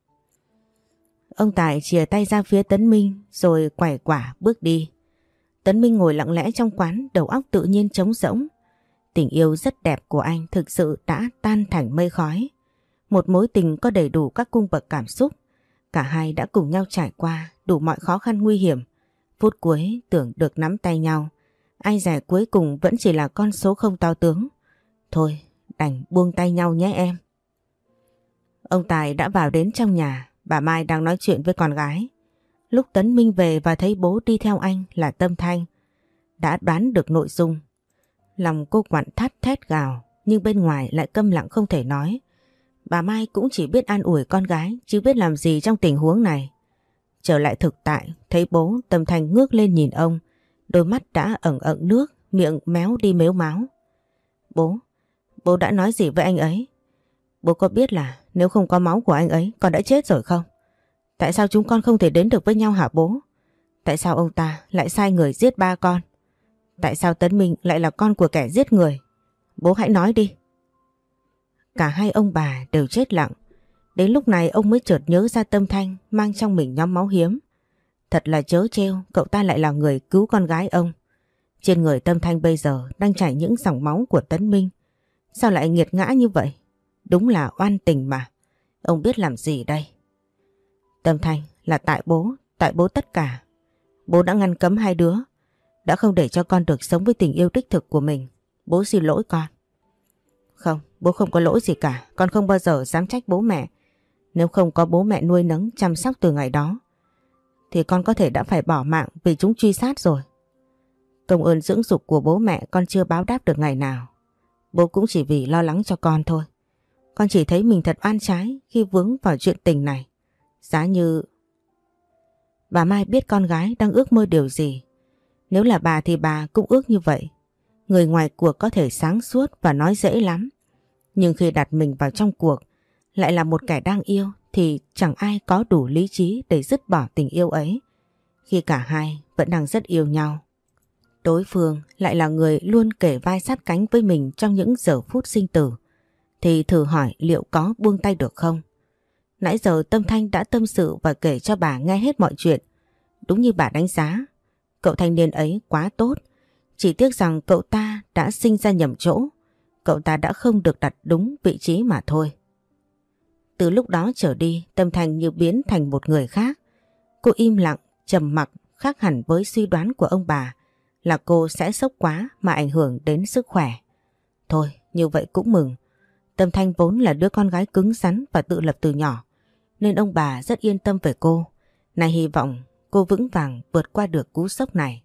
Ông Tài chìa tay ra phía Tấn Minh rồi quẩy quả bước đi. Tấn Minh ngồi lặng lẽ trong quán, đầu óc tự nhiên trống rỗng. Tình yêu rất đẹp của anh thực sự đã tan thành mây khói. Một mối tình có đầy đủ các cung bậc cảm xúc. Cả hai đã cùng nhau trải qua đủ mọi khó khăn nguy hiểm. Phút cuối tưởng được nắm tay nhau. Ai dè cuối cùng vẫn chỉ là con số không to tướng. Thôi, đành buông tay nhau nhé em. Ông Tài đã vào đến trong nhà. Bà Mai đang nói chuyện với con gái. Lúc Tấn Minh về và thấy bố đi theo anh là Tâm Thanh, đã đoán được nội dung. Lòng cô quặn thắt thét gào, nhưng bên ngoài lại câm lặng không thể nói. Bà Mai cũng chỉ biết an ủi con gái, chứ biết làm gì trong tình huống này. Trở lại thực tại, thấy bố, Tâm Thanh ngước lên nhìn ông, đôi mắt đã ẩn ẩn nước, miệng méo đi mếu máo. Bố, bố đã nói gì với anh ấy? Bố có biết là nếu không có máu của anh ấy con đã chết rồi không? Tại sao chúng con không thể đến được với nhau hả bố? Tại sao ông ta lại sai người giết ba con? Tại sao Tấn Minh lại là con của kẻ giết người? Bố hãy nói đi. Cả hai ông bà đều chết lặng. Đến lúc này ông mới chợt nhớ ra Tâm Thanh mang trong mình nhóm máu hiếm. Thật là trớ trêu, cậu ta lại là người cứu con gái ông. Trên người Tâm Thanh bây giờ đang chảy những dòng máu của Tấn Minh. Sao lại nghiệt ngã như vậy? Đúng là oan tình mà. Ông biết làm gì đây? Tâm Thanh, là tại bố, tại bố tất cả. Bố đã ngăn cấm hai đứa, đã không để cho con được sống với tình yêu đích thực của mình. Bố xin lỗi con. Không, bố không có lỗi gì cả. Con không bao giờ dám trách bố mẹ. Nếu không có bố mẹ nuôi nấng chăm sóc từ ngày đó, thì con có thể đã phải bỏ mạng vì chúng truy sát rồi. Công ơn dưỡng dục của bố mẹ con chưa báo đáp được ngày nào. Bố cũng chỉ vì lo lắng cho con thôi. Con chỉ thấy mình thật oan trái khi vướng vào chuyện tình này. Giá như... Bà Mai biết con gái đang ước mơ điều gì. Nếu là bà thì bà cũng ước như vậy. Người ngoài cuộc có thể sáng suốt và nói dễ lắm. Nhưng khi đặt mình vào trong cuộc, lại là một kẻ đang yêu, thì chẳng ai có đủ lý trí để dứt bỏ tình yêu ấy. Khi cả hai vẫn đang rất yêu nhau. Đối phương lại là người luôn kề vai sát cánh với mình trong những giờ phút sinh tử. Thì thử hỏi liệu có buông tay được không? Nãy giờ Tâm Thanh đã tâm sự và kể cho bà nghe hết mọi chuyện. Đúng như bà đánh giá, cậu thanh niên ấy quá tốt. Chỉ tiếc rằng cậu ta đã sinh ra nhầm chỗ. Cậu ta đã không được đặt đúng vị trí mà thôi. Từ lúc đó trở đi, Tâm Thanh như biến thành một người khác. Cô im lặng, trầm mặc, khác hẳn với suy đoán của ông bà là cô sẽ sốc quá mà ảnh hưởng đến sức khỏe. Thôi, như vậy cũng mừng. Tâm Thanh vốn là đứa con gái cứng rắn và tự lập từ nhỏ, nên ông bà rất yên tâm về cô. Nay hy vọng cô vững vàng vượt qua được cú sốc này.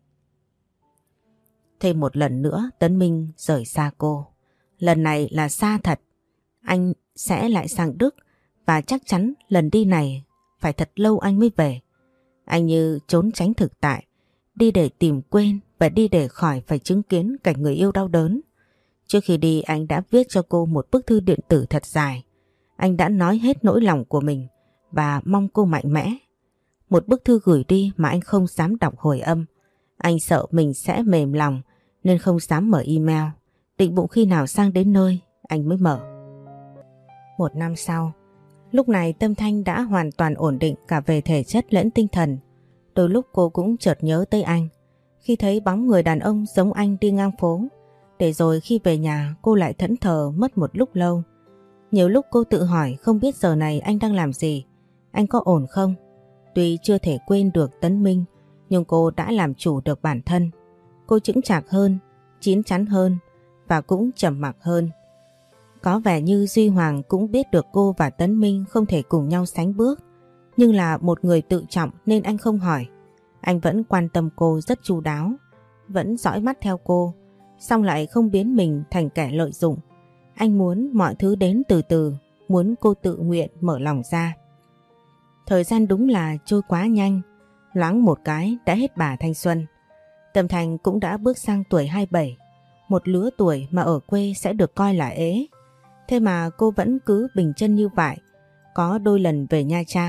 Thêm một lần nữa Tấn Minh rời xa cô. Lần này là xa thật. Anh sẽ lại sang Đức và chắc chắn lần đi này phải thật lâu anh mới về. Anh như trốn tránh thực tại, đi để tìm quên và đi để khỏi phải chứng kiến cảnh người yêu đau đớn. Trước khi đi anh đã viết cho cô một bức thư điện tử thật dài. Anh đã nói hết nỗi lòng của mình và mong cô mạnh mẽ. Một bức thư gửi đi mà anh không dám đọc hồi âm. Anh sợ mình sẽ mềm lòng nên không dám mở email. Định bụng khi nào sang đến nơi anh mới mở. Một năm sau, lúc này Tâm Thanh đã hoàn toàn ổn định cả về thể chất lẫn tinh thần. Đôi lúc cô cũng chợt nhớ tới anh, khi thấy bóng người đàn ông giống anh đi ngang phố. Để rồi khi về nhà cô lại thẫn thờ mất một lúc lâu. Nhiều lúc cô tự hỏi không biết giờ này anh đang làm gì, anh có ổn không. Tuy chưa thể quên được Tấn Minh, nhưng cô đã làm chủ được bản thân. Cô chững chạc hơn, chín chắn hơn và cũng trầm mặc hơn. Có vẻ như Duy Hoàng cũng biết được cô và Tấn Minh không thể cùng nhau sánh bước, nhưng là một người tự trọng nên anh không hỏi. Anh vẫn quan tâm cô rất chu đáo, vẫn dõi mắt theo cô, song lại không biến mình thành kẻ lợi dụng. Anh muốn mọi thứ đến từ từ, muốn cô tự nguyện mở lòng ra. Thời gian đúng là trôi quá nhanh, loáng một cái đã hết bà thanh xuân. Tâm Thanh cũng đã bước sang tuổi hai mươi bảy, một lứa tuổi mà ở quê sẽ được coi là ế. Thế mà cô vẫn cứ bình chân như vậy, có đôi lần về Nha Trang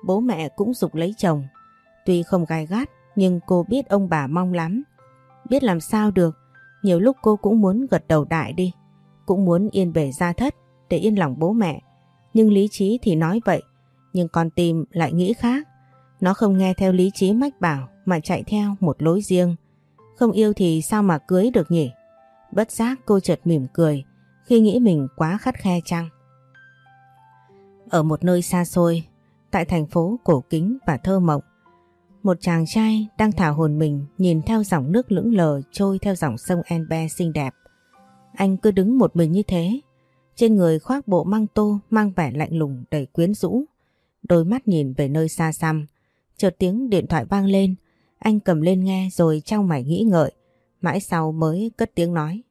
bố mẹ cũng giục lấy chồng. Tuy không gay gắt nhưng cô biết ông bà mong lắm. Biết làm sao được, nhiều lúc cô cũng muốn gật đầu đại đi, cũng muốn yên bề gia thất để yên lòng bố mẹ. Nhưng lý trí thì nói vậy, nhưng con tim lại nghĩ khác. Nó không nghe theo lý trí mách bảo mà chạy theo một lối riêng. Không yêu thì sao mà cưới được nhỉ? Bất giác cô chợt mỉm cười khi nghĩ mình quá khắt khe chăng. Ở một nơi xa xôi, tại thành phố cổ kính và thơ mộng, một chàng trai đang thả hồn mình nhìn theo dòng nước lững lờ trôi theo dòng sông Enbe xinh đẹp. Anh cứ đứng một mình như thế, trên người khoác bộ măng tô mang vẻ lạnh lùng đầy quyến rũ. Đôi mắt nhìn về nơi xa xăm, chợt tiếng điện thoại vang lên. Anh cầm lên nghe rồi chau mày nghĩ ngợi, mãi sau mới cất tiếng nói.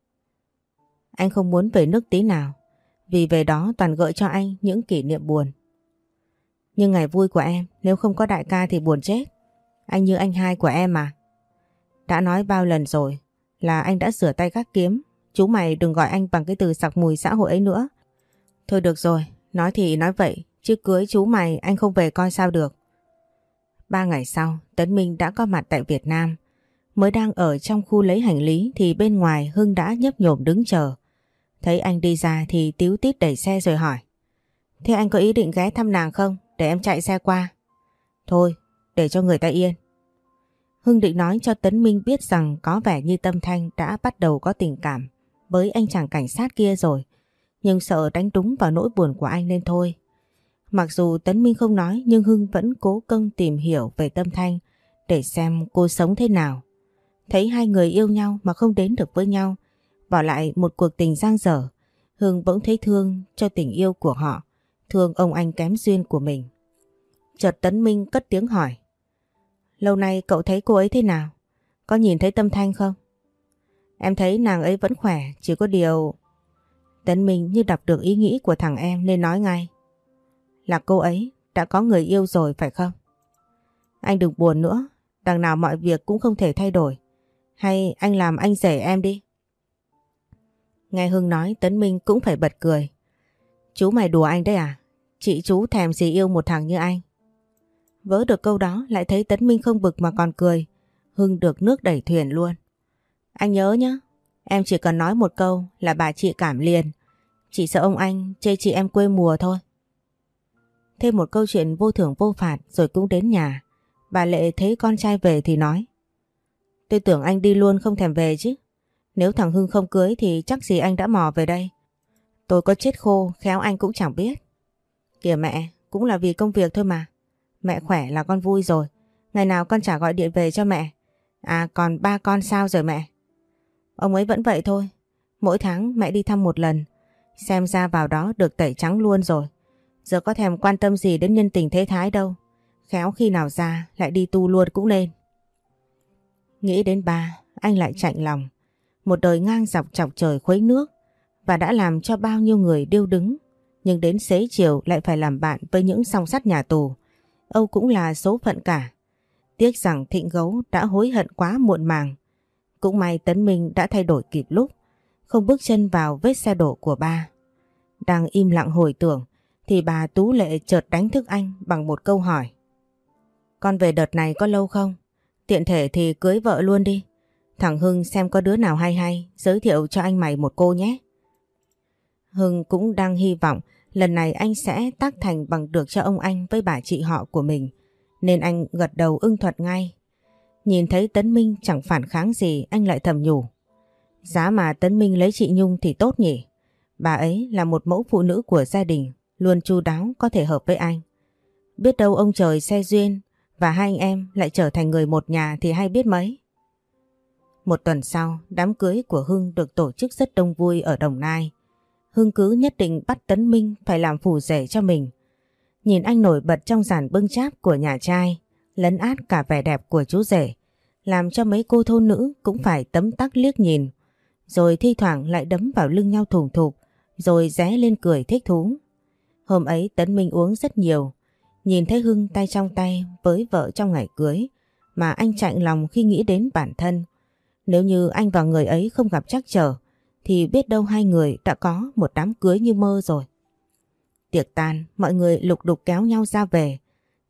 Anh không muốn về nước tí nào, vì về đó toàn gợi cho anh những kỷ niệm buồn. Nhưng ngày vui của em nếu không có đại ca thì buồn chết. Anh như anh hai của em mà. Đã nói bao lần rồi là anh đã rửa tay gác kiếm. Chú mày đừng gọi anh bằng cái từ sặc mùi xã hội ấy nữa. Thôi được rồi, nói thì nói vậy, chứ cưới chú mày anh không về coi sao được. Ba ngày sau, Tấn Minh đã có mặt tại Việt Nam. Mới đang ở trong khu lấy hành lý thì bên ngoài Hưng đã nhấp nhổm đứng chờ. Thấy anh đi ra thì tíu tít đẩy xe rồi hỏi. Thế anh có ý định ghé thăm nàng không? Để em chạy xe qua. Thôi, để cho người ta yên. Hưng định nói cho Tấn Minh biết rằng có vẻ như Tâm Thanh đã bắt đầu có tình cảm với anh chàng cảnh sát kia rồi. Nhưng sợ đánh trúng vào nỗi buồn của anh nên thôi. Mặc dù Tấn Minh không nói nhưng Hưng vẫn cố công tìm hiểu về Tâm Thanh để xem cô sống thế nào. Thấy hai người yêu nhau mà không đến được với nhau, bỏ lại một cuộc tình dang dở, Hưng bỗng thấy thương cho tình yêu của họ, thương ông anh kém duyên của mình. Chợt Tấn Minh cất tiếng hỏi. Lâu nay cậu thấy cô ấy thế nào? Có nhìn thấy Tâm Thanh không? Em thấy nàng ấy vẫn khỏe, chỉ có điều... Tấn Minh như đọc được ý nghĩ của thằng em nên nói ngay. Là cô ấy đã có người yêu rồi phải không? Anh đừng buồn nữa, đằng nào mọi việc cũng không thể thay đổi. Hay anh làm anh rể em đi. Nghe Hưng nói Tấn Minh cũng phải bật cười. Chú mày đùa anh đấy à? Chị chú thèm gì yêu một thằng như anh? Vớ được câu đó lại thấy Tấn Minh không bực mà còn cười. Hưng được nước đẩy thuyền luôn. Anh nhớ nhé, em chỉ cần nói một câu là bà chị cảm liền. Chỉ sợ ông anh chê chị em quê mùa thôi. Thêm một câu chuyện vô thưởng vô phạt rồi cũng đến nhà. Bà Lệ thấy con trai về thì nói. Tôi tưởng anh đi luôn không thèm về chứ. Nếu thằng Hưng không cưới thì chắc gì anh đã mò về đây. Tôi có chết khô khéo anh cũng chẳng biết. Kìa mẹ, cũng là vì công việc thôi mà. Mẹ khỏe là con vui rồi. Ngày nào con chả gọi điện về cho mẹ. À còn ba con sao rồi mẹ? Ông ấy vẫn vậy thôi. Mỗi tháng mẹ đi thăm một lần. Xem ra vào đó được tẩy trắng luôn rồi. Giờ có thèm quan tâm gì đến nhân tình thế thái đâu. Khéo khi nào ra lại đi tu luôn cũng nên. Nghĩ đến ba, anh lại chạnh lòng. Một đời ngang dọc chọc trời khuấy nước và đã làm cho bao nhiêu người điêu đứng. Nhưng đến xế chiều lại phải làm bạn với những song sắt nhà tù. Âu cũng là số phận cả. Tiếc rằng Thịnh Gấu đã hối hận quá muộn màng. Cũng may Tấn Minh đã thay đổi kịp lúc, không bước chân vào vết xe đổ của ba. Đang im lặng hồi tưởng thì bà Tú Lệ chợt đánh thức anh bằng một câu hỏi. Con về đợt này có lâu không? Tiện thể thì cưới vợ luôn đi. Thằng Hưng xem có đứa nào hay hay, giới thiệu cho anh mày một cô nhé. Hưng cũng đang hy vọng lần này anh sẽ tác thành bằng được cho ông anh với bà chị họ của mình, nên anh gật đầu ưng thuận ngay. Nhìn thấy Tấn Minh chẳng phản kháng gì, anh lại thầm nhủ. Giá mà Tấn Minh lấy chị Nhung thì tốt nhỉ. Bà ấy là một mẫu phụ nữ của gia đình, luôn chu đáo có thể hợp với anh. Biết đâu ông trời xe duyên và hai anh em lại trở thành người một nhà thì hay biết mấy. Một tuần sau, đám cưới của Hưng được tổ chức rất đông vui ở Đồng Nai. Hưng cứ nhất định bắt Tấn Minh phải làm phù rể cho mình. Nhìn anh nổi bật trong dàn bưng cháp của nhà trai, lấn át cả vẻ đẹp của chú rể, làm cho mấy cô thôn nữ cũng phải tấm tắc liếc nhìn, rồi thi thoảng lại đấm vào lưng nhau thùng thục, rồi ré lên cười thích thú. Hôm ấy Tấn Minh uống rất nhiều, nhìn thấy Hưng tay trong tay với vợ trong ngày cưới, mà anh chạnh lòng khi nghĩ đến bản thân. Nếu như anh và người ấy không gặp trắc trở, thì biết đâu hai người đã có một đám cưới như mơ rồi. Tiệc tan, mọi người lục đục kéo nhau ra về.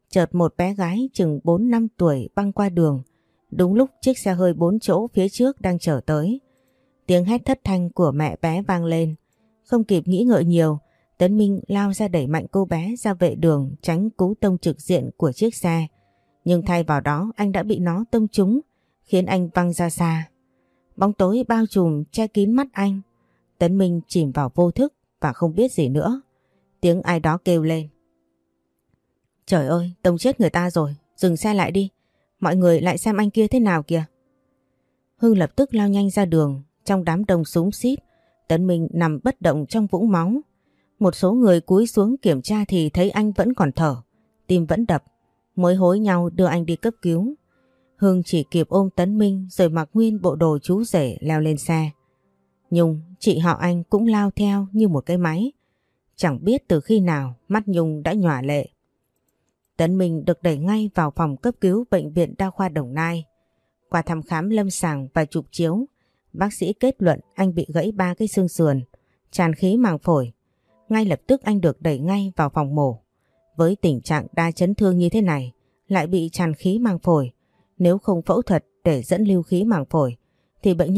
Chợt một bé gái chừng bốn năm tuổi băng qua đường. Đúng lúc chiếc xe hơi bốn chỗ phía trước đang chở tới. Tiếng hét thất thanh của mẹ bé vang lên. Không kịp nghĩ ngợi nhiều, Tấn Minh lao ra đẩy mạnh cô bé ra vệ đường tránh cú tông trực diện của chiếc xe. Nhưng thay vào đó anh đã bị nó tông trúng, khiến anh văng ra xa. Bóng tối bao trùm che kín mắt anh. Tấn Minh chìm vào vô thức và không biết gì nữa. Tiếng ai đó kêu lên. Trời ơi, tông chết người ta rồi, dừng xe lại đi. Mọi người lại xem anh kia thế nào kìa. Hưng lập tức lao nhanh ra đường. Trong đám đông súng xít, Tấn Minh nằm bất động trong vũng máu. Một số người cúi xuống kiểm tra thì thấy anh vẫn còn thở, tim vẫn đập, mới hối nhau đưa anh đi cấp cứu. Hưng chỉ kịp ôm Tấn Minh rồi mặc nguyên bộ đồ chú rể leo lên xe. Nhung, chị họ anh cũng lao theo như một cái máy. Chẳng biết từ khi nào mắt Nhung đã nhòa lệ. Tấn Minh được đẩy ngay vào phòng cấp cứu bệnh viện Đa khoa Đồng Nai. Qua thăm khám lâm sàng và chụp chiếu, bác sĩ kết luận anh bị gãy ba cái xương sườn, tràn khí màng phổi. Ngay lập tức anh được đẩy ngay vào phòng mổ. Với tình trạng đa chấn thương như thế này, lại bị tràn khí màng phổi, nếu không phẫu thuật để dẫn lưu khí màng phổi, thì bệnh nhân